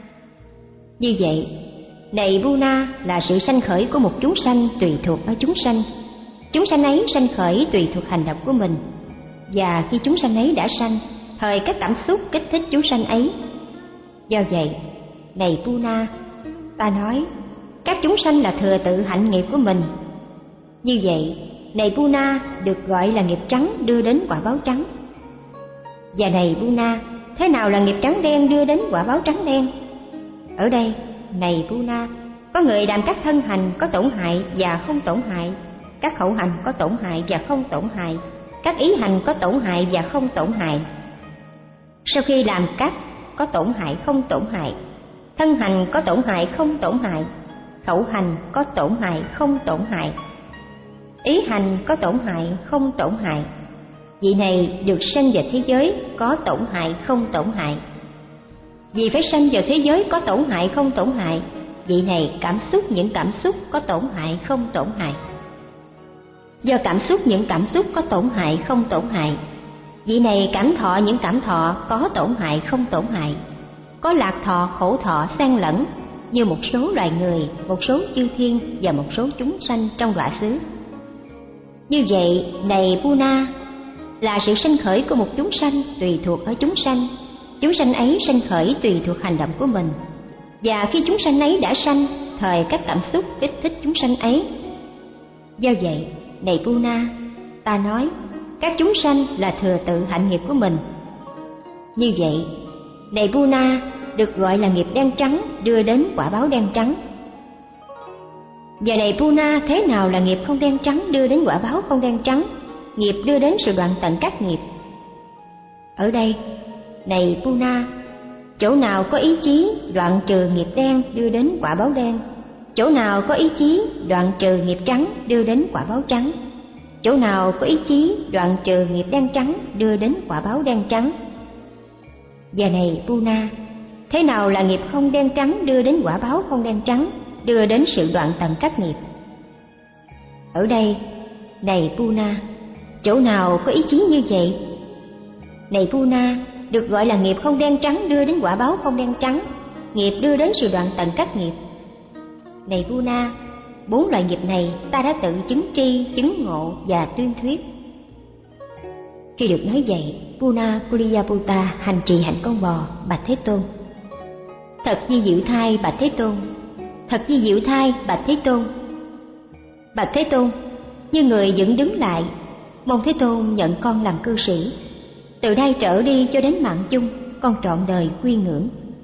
Như vậy, này Puna, là sự sanh khởi của một chúng sanh tùy thuộc ở chúng sanh. Chúng sanh ấy sanh khởi tùy thuộc hành động của mình, và khi chúng sanh ấy đã sanh, thời các cảm xúc kích thích chúng sanh ấy. Do vậy, này Puna, ta nói các chúng sanh là thừa tự hạnh nghiệp của mình. Như vậy, này Puna, được gọi là nghiệp trắng đưa đến quả báo trắng. Và này Puna, thế nào là nghiệp trắng đen đưa đến quả báo trắng đen? Ở đây, này Puna, có người làm các thân hành có tổn hại và không tổn hại, các khẩu hành có tổn hại và không tổn hại, các ý hành có tổn hại và không tổn hại. Sau khi làm các có tổn hại không tổn hại, thân hành có tổn hại không tổn hại, khẩu hành có tổn hại không tổn hại, ý hành có tổn hại không tổn hại, vị này được sanh vào thế giới có tổn hại không tổn hại. Vì phải sanh vào thế giới có tổn hại không tổn hại, vị này cảm xúc những cảm xúc có tổn hại không tổn hại. Do cảm xúc những cảm xúc có tổn hại không tổn hại, vị này cảm thọ những cảm thọ có tổn hại không tổn hại, có lạc thọ khổ thọ xen lẫn như một số loài người, một số chư thiên và một số chúng sanh trong đọa xứ. Như vậy, này Puna, là sự sanh khởi của một chúng sanh tùy thuộc ở chúng sanh. Chúng sanh ấy sanh khởi tùy thuộc hành động của mình, và khi chúng sanh ấy đã sanh, thời các cảm xúc kích thích chúng sanh ấy. Do vậy, này Puna, ta nói các chúng sanh là thừa tự hạnh nghiệp của mình. Như vậy, này Puna, được gọi là nghiệp đen trắng đưa đến quả báo đen trắng. Và này Puna, thế nào là nghiệp không đen trắng đưa đến quả báo không đen trắng? Nghiệp đưa đến sự đoạn tận các nghiệp. Ở đây, này Puna, chỗ nào có ý chí đoạn trừ nghiệp đen đưa đến quả báo đen, chỗ nào có ý chí đoạn trừ nghiệp trắng đưa đến quả báo trắng, chỗ nào có ý chí đoạn trừ nghiệp đen trắng đưa đến quả báo đen trắng. Và này Puna, thế nào là nghiệp không đen trắng đưa đến quả báo không đen trắng, đưa đến sự đoạn tận các nghiệp? Ở đây, này Puna, chỗ nào có ý chí như vậy? Này Puna, được gọi là nghiệp không đen trắng đưa đến quả báo không đen trắng, nghiệp đưa đến sự đoạn tận các nghiệp. Này Puna, bốn loại nghiệp này ta đã tự chứng tri, chứng ngộ và tuyên thuyết. Khi được nói vậy, Puna Kuliyaputta hành trì hạnh con bò bạch Thế Tôn: Thật di diệu thai bạch Thế Tôn, thật di diệu thai bạch Thế Tôn. Bạch Thế Tôn, như người dựng đứng lại, mong Thế Tôn nhận con làm cư sĩ. Từ đây trở đi cho đến mạng chung, con trọn đời quy ngưỡng.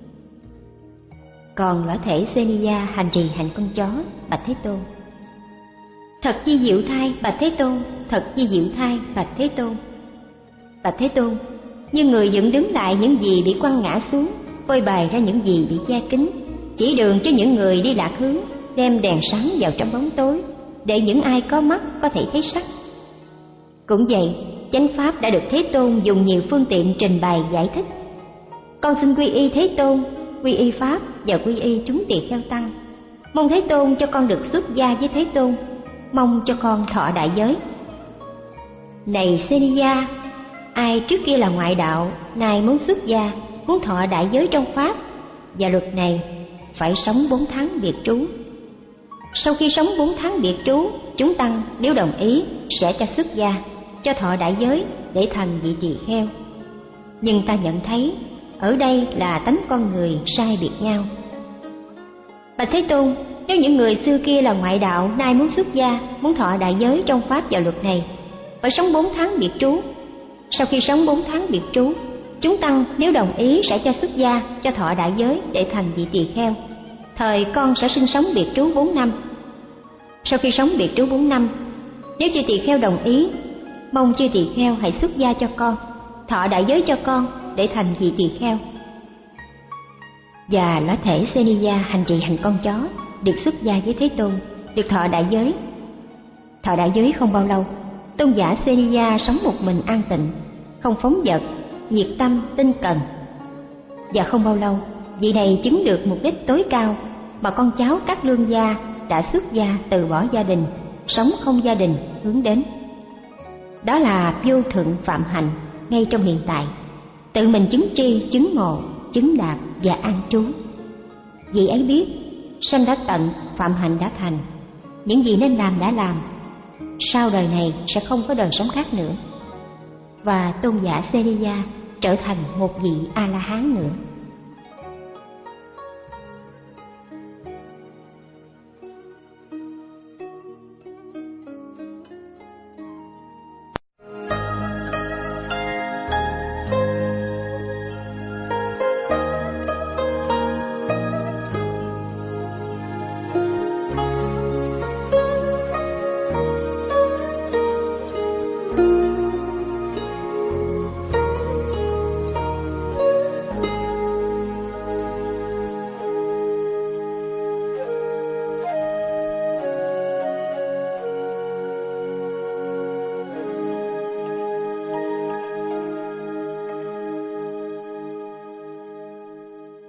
Còn lõa thể Seniya hành trì hạnh con chó bạch Thế Tôn: Thật di diệu thai bạch Thế Tôn, thật di diệu thai bạch Thế Tôn. Bạch Thế Tôn, như người dựng đứng lại những gì bị quăng ngã xuống, phơi bày ra những gì bị che kín, chỉ đường cho những người đi lạc hướng, đem đèn sáng vào trong bóng tối, để những ai có mắt có thể thấy sắc. Cũng vậy, chánh pháp đã được Thế Tôn dùng nhiều phương tiện trình bày giải thích. Con xin quy y Thế Tôn, quy y pháp và quy y chúng tỳ kheo tăng. Mong Thế Tôn cho con được xuất gia với Thế Tôn, mong cho con thọ đại giới. Này Seniya, ai trước kia là ngoại đạo, nay muốn xuất gia, muốn thọ đại giới trong pháp và luật này, phải sống bốn tháng biệt trú. Sau khi sống bốn tháng biệt trú, chúng tăng nếu đồng ý sẽ cho xuất gia, cho thọ đại giới để thành vị tỳ kheo. Nhưng ta nhận thấy ở đây là tánh con người sai biệt nhau. Bạch Thế Tôn, nếu những người xưa kia là ngoại đạo, nay muốn xuất gia, muốn thọ đại giới trong pháp và luật này, phải sống bốn tháng biệt trú. Sau khi sống bốn tháng biệt trú, chúng tăng nếu đồng ý sẽ cho xuất gia, cho thọ đại giới để thành vị tỳ kheo. Thời con sẽ sinh sống biệt trú bốn năm. Sau khi sống biệt trú bốn năm, nếu chư tỳ kheo đồng ý, mong chư tỳ kheo hãy xuất gia cho con, thọ đại giới cho con để thành vị tỳ kheo. Và lõa thể Seniya hành trì hành con chó được xuất gia với Thế Tôn, được thọ đại giới. Thọ đại giới không bao lâu, tôn giả Seniya sống một mình an tịnh, không phóng dật, nhiệt tâm, tinh cần. Và không bao lâu, vị này chứng được mục đích tối cao mà con cháu các lương gia đã xuất gia từ bỏ gia đình, sống không gia đình hướng đến. Đó là vô thượng phạm hạnh ngay trong hiện tại, tự mình chứng tri, chứng ngộ, chứng đạt và an trú. Vị ấy biết sanh đã tận, phạm hạnh đã thành, những gì nên làm đã làm, sau đời này sẽ không có đời sống khác nữa. Và tôn giả Seniya trở thành một vị A-la-hán nữa.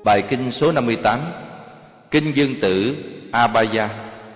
Bài kinh số năm mươi tám. Kinh Dương Tử Abhaya.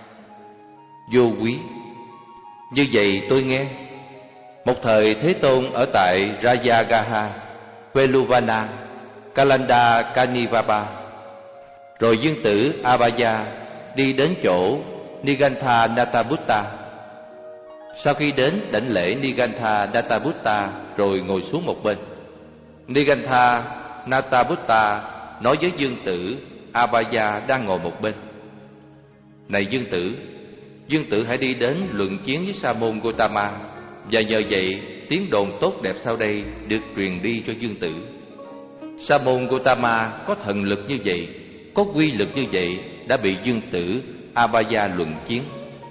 Vô quý. Như vậy tôi nghe, một thời Thế Tôn ở tại Rajagaha, Veluvana, Kalanda Kanivapa. Rồi Dương Tử Abhaya đi đến chỗ Nigantha Natabutta. Sau khi đến đảnh lễ Nigantha Natabutta rồi ngồi xuống một bên. Nigantha Natabutta nói với Dương Tử Abhaya đang ngồi một bên: Này Dương Tử, Dương Tử hãy đi đến luận chiến với Sa môn Gotama, và nhờ vậy tiếng đồn tốt đẹp sau đây được truyền đi cho Dương Tử. Sa môn Gotama có thần lực như vậy, có quy lực như vậy, đã bị Dương Tử Abhaya luận chiến.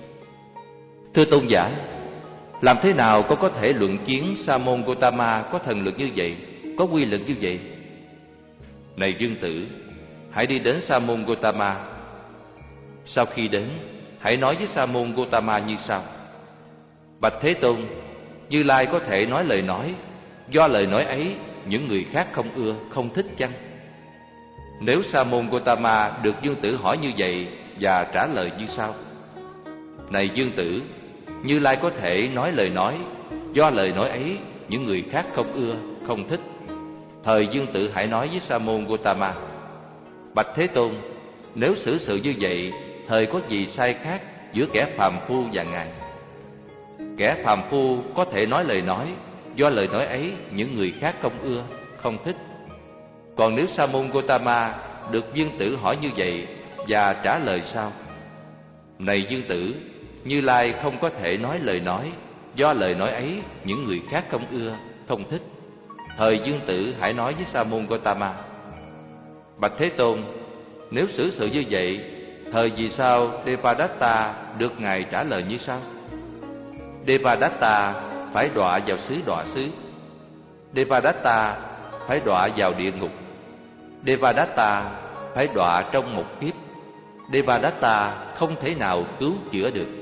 Thưa tôn giả, làm thế nào có có thể luận chiến Sa môn Gotama có thần lực như vậy, có quy lực như vậy? Này Dương Tử, hãy đi đến Sa môn Gotama. Sau khi đến, hãy nói với Sa môn Gotama như sau: Bạch Thế Tôn, Như Lai có thể nói lời nói, do lời nói ấy những người khác không ưa, không thích chăng? Nếu Sa môn Gotama được Dương Tử hỏi như vậy và trả lời như sau: Này Dương Tử, Như Lai có thể nói lời nói, do lời nói ấy những người khác không ưa, không thích. Thời Dương Tử hãy nói với Sa môn Gotama: Bạch Thế Tôn, nếu xử sự như vậy, thời có gì sai khác giữa kẻ phàm phu và Ngài? Kẻ phàm phu có thể nói lời nói, do lời nói ấy những người khác không ưa, không thích. Còn nếu Sa môn Gotama được Dương Tử hỏi như vậy và trả lời sao: Này Dương Tử, Như Lai không có thể nói lời nói, do lời nói ấy những người khác không ưa, không thích. Thời Dương Tử hãy nói với Sa môn Gotama: Bạch Thế Tôn, nếu xử sự như vậy, thời vì sao Devadatta được Ngài trả lời như sau: Devadatta phải đọa vào xứ đọa xứ, Devadatta phải đọa vào địa ngục, Devadatta phải đọa trong một kiếp, Devadatta không thể nào cứu chữa được.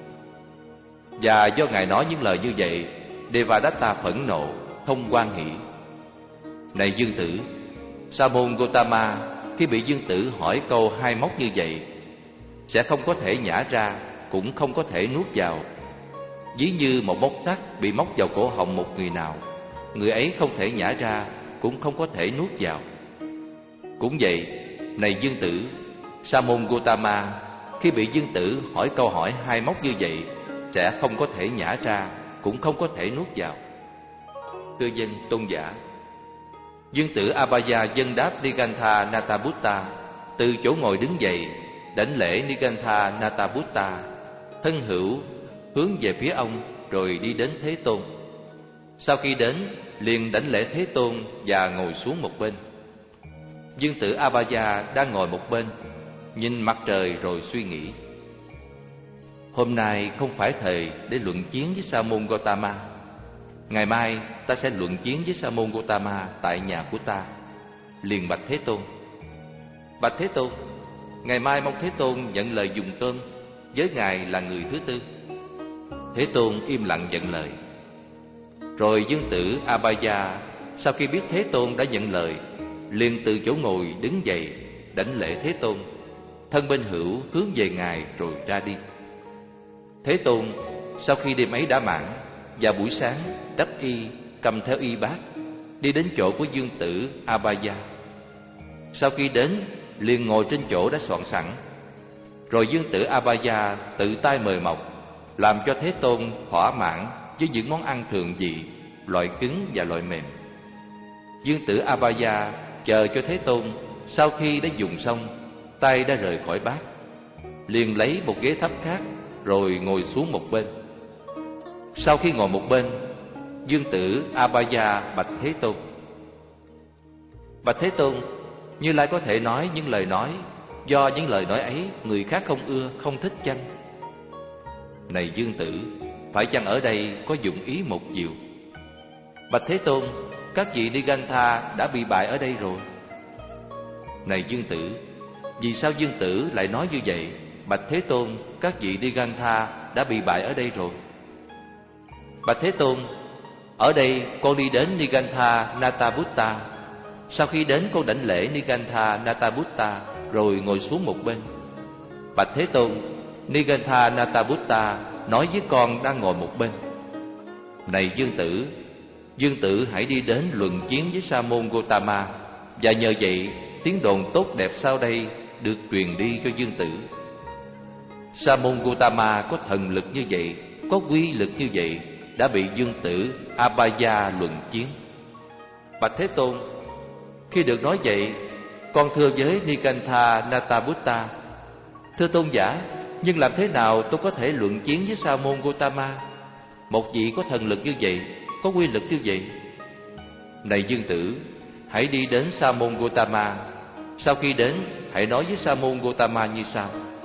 Và do Ngài nói những lời như vậy, Devadatta phẫn nộ, không hoan hỷ. Này Dương Tử, Sa môn Gotama khi bị Dương Tử hỏi câu hai móc như vậy, sẽ không có thể nhả ra, cũng không có thể nuốt vào. Ví như một móc sắt bị móc vào cổ họng một người nào, người ấy không thể nhả ra, cũng không có thể nuốt vào. Cũng vậy, này Dương Tử, Sa môn Gotama khi bị Dương Tử hỏi câu hỏi hai móc như vậy, sẽ không có thể nhả ra, cũng không có thể nuốt vào. Thưa dân tôn giả, Dương Tử Abhaya dâng đáp Nigantha Natabutta, từ chỗ ngồi đứng dậy, đảnh lễ Nigantha Natabutta, thân hữu hướng về phía ông, rồi đi đến Thế Tôn. Sau khi đến, liền đảnh lễ Thế Tôn và ngồi xuống một bên. Dương Tử Abhaya đang ngồi một bên, nhìn mặt trời rồi suy nghĩ: Hôm nay không phải thời để luận chiến với Sa môn Gotama. Ngày mai ta sẽ luận chiến với Sa môn Gotama tại nhà của ta. Liền bạch Thế Tôn: Bạch Thế Tôn, ngày mai mong Thế Tôn nhận lời dùng cơm, với Ngài là người thứ tư. Thế Tôn im lặng nhận lời. Rồi Dương Tử Abhaya sau khi biết Thế Tôn đã nhận lời, liền từ chỗ ngồi đứng dậy, đảnh lễ Thế Tôn, thân bên hữu hướng về Ngài rồi ra đi. Thế Tôn sau khi đêm ấy đã mãn, và buổi sáng đắp y, cầm theo y bát, đi đến chỗ của Dương Tử Abhaya. Sau khi đến, liền ngồi trên chỗ đã soạn sẵn. Rồi Dương Tử Abhaya tự tay mời mọc, làm cho Thế Tôn thỏa mãn với những món ăn thường vị, loại cứng và loại mềm. Dương Tử Abhaya chờ cho Thế Tôn sau khi đã dùng xong, tay đã rời khỏi bát, liền lấy một ghế thấp khác rồi ngồi xuống một bên. Sau khi ngồi một bên, Dương Tử Abhaya bạch Thế Tôn: Bạch Thế Tôn, Như Lai có thể nói những lời nói, do những lời nói ấy người khác không ưa, không thích chăng? Này Dương Tử, phải chăng ở đây có dụng ý một chiều? Bạch Thế Tôn, các vị Nigantha đã bị bại ở đây rồi. Này Dương Tử, vì sao Dương Tử lại nói như vậy? Bạch Thế Tôn, các vị Nigantha đã bị bại ở đây rồi. Bạch Thế Tôn, ở đây con đi đến Nigantha Natabutta. sau khi đến con đảnh lễ Nigantha Natabutta rồi ngồi xuống một bên. Bạch Thế Tôn, Nigantha Natabutta nói với con đang ngồi một bên: Này Dương Tử, Dương Tử hãy đi đến luận chiến với Sa môn Gotama, và nhờ vậy tiếng đồn tốt đẹp sau đây được truyền đi cho Dương Tử. Sa môn Gotama có thần lực như vậy, có quy lực như vậy, đã bị Dương Tử Abhaya luận chiến. Bạch Thế Tôn, khi được nói vậy, con thưa với Nigantha Natabutta: Thưa tôn giả, nhưng làm thế nào tôi có thể luận chiến với Sa môn Gotama, một vị có thần lực như vậy, có quy lực như vậy? Này Dương Tử, hãy đi đến Sa môn Gotama. Sau khi đến, hãy nói với Sa môn Gotama như sau: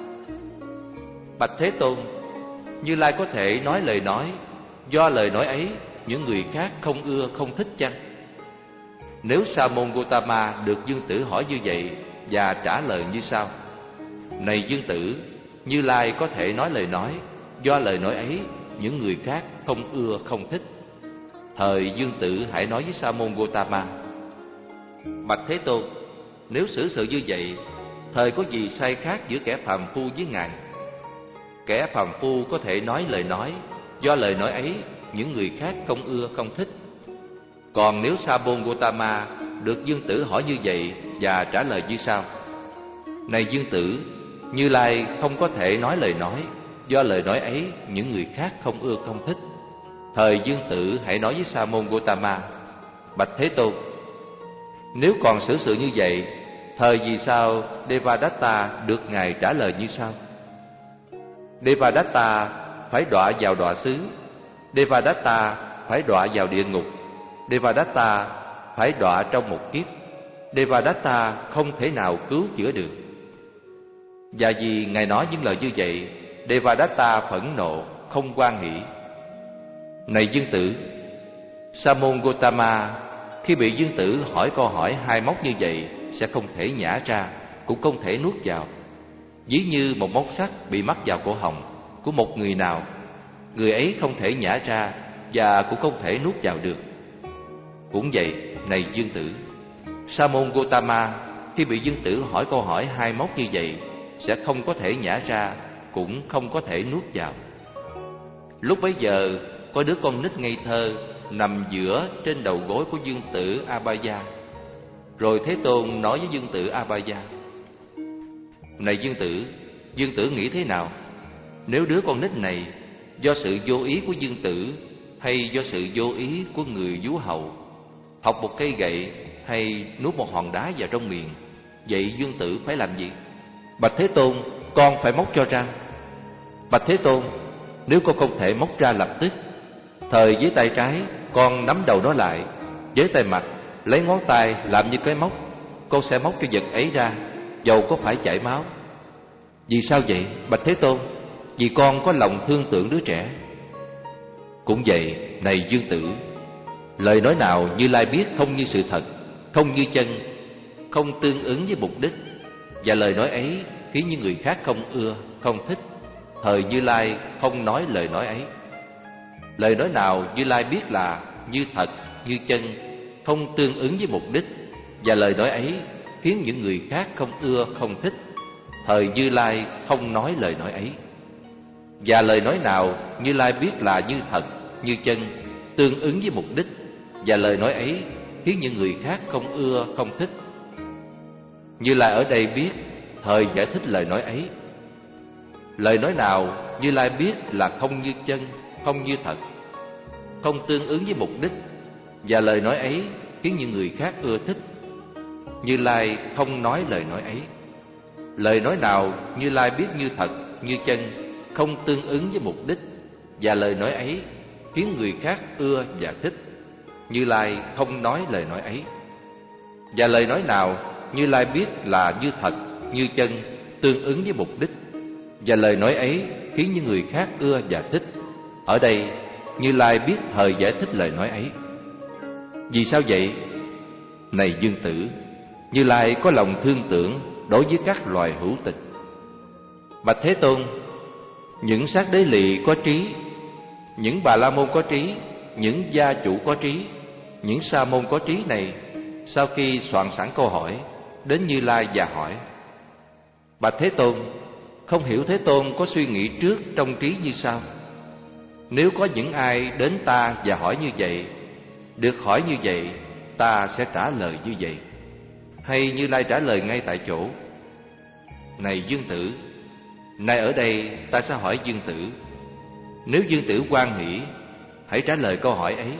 Bạch Thế Tôn, Như Lai có thể nói lời nói, do lời nói ấy những người khác không ưa không thích chăng? Nếu Sa môn Gotama được Dương Tử hỏi như vậy và trả lời như sau: Này Dương Tử, Như Lai có thể nói lời nói, do lời nói ấy những người khác không ưa không thích. Thời Dương Tử hãy nói với Sa môn Gotama: Bạch Thế Tôn, nếu xử sự như vậy, thời có gì sai khác giữa kẻ phàm phu với ngài? Kẻ phàm phu có thể nói lời nói, do lời nói ấy những người khác không ưa không thích. Còn nếu Sa môn Gotama được Dương Tử hỏi như vậy và trả lời như sau: Này Dương Tử, Như Lai không có thể nói lời nói, do lời nói ấy những người khác không ưa không thích. Thời Dương Tử hãy nói với Sa môn Gotama: Bạch Thế Tôn, nếu còn xử sự như vậy, thời vì sao Devadatta được ngài trả lời như sau: Devadatta phải đọa vào đọa xứ, Devadatta phải đọa vào địa ngục, Devadatta phải đọa trong một kiếp, Devadatta không thể nào cứu chữa được. Và vì ngài nói những lời như vậy, Devadatta phẫn nộ, không hoan hỷ. Này Dương Tử, Sa môn Gotama khi bị Dương Tử hỏi câu hỏi hai móc như vậy sẽ không thể nhả ra, cũng không thể nuốt vào. Ví như một móc sắt bị mắc vào cổ họng của một người nào, người ấy không thể nhả ra và cũng không thể nuốt vào được. Cũng vậy, này Dương Tử, Sa môn Gotama khi bị Dương Tử hỏi câu hỏi hai móc như vậy sẽ không có thể nhả ra, cũng không có thể nuốt vào. Lúc bấy giờ có đứa con nít ngây thơ nằm giữa trên đầu gối của Dương Tử Abhaya. Rồi Thế Tôn nói với Dương Tử Abhaya: Này Dương Tử, Dương Tử nghĩ thế nào? Nếu đứa con nít này do sự vô ý của Dương Tử hay do sự vô ý của người vú hầu học một cây gậy hay nuốt một hòn đá vào trong miệng, vậy Dương Tử phải làm gì? Bạch Thế Tôn, con phải móc cho ra. Bạch Thế Tôn, nếu con không thể móc ra lập tức, thời với tay trái con nắm đầu nó lại, với tay mặt lấy ngón tay làm như cái móc, con sẽ móc cho vật ấy ra, dầu có phải chảy máu. Vì sao vậy, Bạch Thế Tôn? Vì con có lòng thương tưởng đứa trẻ. Cũng vậy, này Dương Tử, lời nói nào Như Lai biết không như sự thật, không như chân, không tương ứng với mục đích, và lời nói ấy khiến những người khác không ưa, không thích, thời Như Lai không nói lời nói ấy. Lời nói nào Như Lai biết là như thật, như chân, không tương ứng với mục đích, và lời nói ấy khiến những người khác không ưa, không thích, thời Như Lai không nói lời nói ấy. Và lời nói nào Như Lai biết là như thật, như chân, tương ứng với mục đích, và lời nói ấy khiến những người khác không ưa, không thích, Như Lai ở đây biết, thời giải thích lời nói ấy. Lời nói nào Như Lai biết là không như chân, không như thật, không tương ứng với mục đích, và lời nói ấy khiến những người khác ưa thích, Như Lai không nói lời nói ấy. Lời nói nào Như Lai biết như thật, như chân, không tương ứng với mục đích, và lời nói ấy khiến người khác ưa và thích, Như Lai không nói lời nói ấy. Và lời nói nào Như Lai biết là như thật, như chân, tương ứng với mục đích, và lời nói ấy khiến những người khác ưa và thích, ở đây Như Lai biết thời giải thích lời nói ấy. Vì sao vậy? Này Dương Tử, Như Lai có lòng thương tưởng đối với các loài hữu tình. Bạch Thế Tôn, những sát đế lỵ có trí, những bà la môn có trí, những gia chủ có trí, những sa môn có trí này sau khi soạn sẵn câu hỏi, đến Như Lai và hỏi: Bạch Thế Tôn, không hiểu Thế Tôn có suy nghĩ trước trong trí như sau: nếu có những ai đến ta và hỏi như vậy, được hỏi như vậy, ta sẽ trả lời như vậy. Hay Như Lai trả lời ngay tại chỗ: Này Dương Tử, nay ở đây ta sẽ hỏi Dương Tử. Nếu Dương Tử hoan hỷ, hãy trả lời câu hỏi ấy.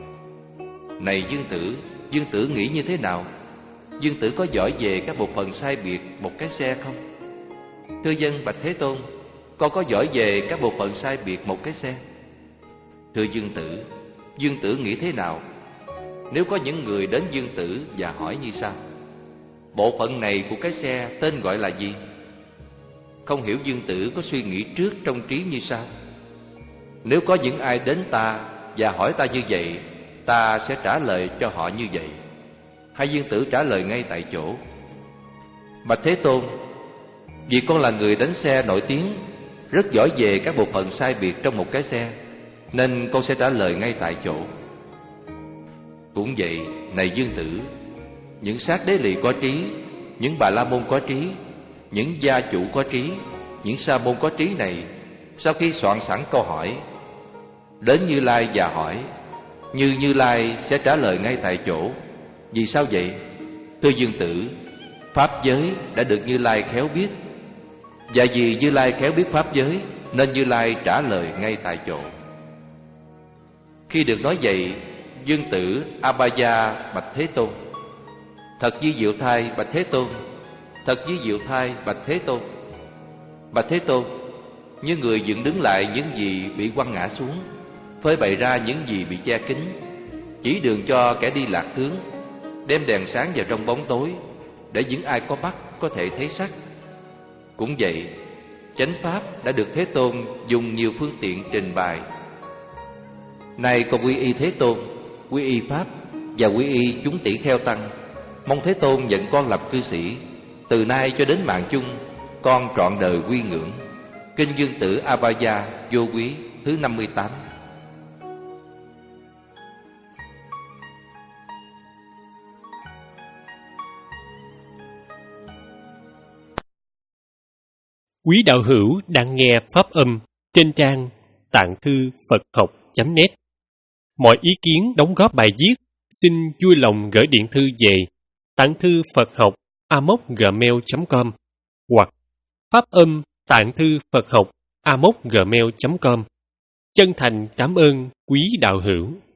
Này Dương Tử, Dương Tử nghĩ như thế nào? Dương Tử có giỏi về các bộ phận sai biệt một cái xe không? Thưa dân bạch Thế Tôn, con có giỏi về các bộ phận sai biệt một cái xe. Thưa Dương Tử, Dương Tử nghĩ thế nào? Nếu có những người đến Dương Tử và hỏi như sau: bộ phận này của cái xe tên gọi là gì? Không hiểu Dương Tử có suy nghĩ trước trong trí như sau: nếu có những ai đến ta và hỏi ta như vậy, ta sẽ trả lời cho họ như vậy. Hay Dương Tử trả lời ngay tại chỗ: Bạch Thế Tôn, vì con là người đánh xe nổi tiếng, rất giỏi về các bộ phận sai biệt trong một cái xe, nên con sẽ trả lời ngay tại chỗ. Cũng vậy, này Dương Tử, những sát đế lì có trí, những bà la môn có trí, những gia chủ có trí, những sa môn có trí này, sau khi soạn sẵn câu hỏi, đến Như Lai và hỏi, như Như Lai sẽ trả lời ngay tại chỗ. Vì sao vậy? Thưa Dương Tử, pháp giới đã được Như Lai khéo biết, và vì Như Lai khéo biết pháp giới, nên Như Lai trả lời ngay tại chỗ. Khi được nói vậy, Dương Tử Abhaya bạch Thế Tôn: Thật di diệu thai bạch Thế Tôn, thật di diệu thai bạch Thế Tôn. Bạch Thế Tôn, như người dựng đứng lại những gì bị quăng ngã xuống, phơi bày ra những gì bị che kín, chỉ đường cho kẻ đi lạc hướng, đem đèn sáng vào trong bóng tối, để những ai có mắt có thể thấy sắc. Cũng vậy, chánh pháp đã được Thế Tôn dùng nhiều phương tiện trình bày. Nay con quy y Thế Tôn, quy y pháp và quy y chúng tỷ kheo tăng, mong Thế Tôn nhận con làm cư sĩ. Từ nay cho đến mạng chung, con trọn đời quy ngưỡng. Kinh Dương Tử Abhaya Vô Quý thứ năm mươi tám. Quý đạo hữu đang nghe pháp âm trên trang tạng thư Phật học chấm net. Mọi ý kiến đóng góp bài viết xin vui lòng gửi điện thư về tạng thư Phật học a m o c gmail chấm com hoặc pháp âm tạng thư Phật học a m o c gmail chấm com. Chân thành cảm ơn quý đạo hữu.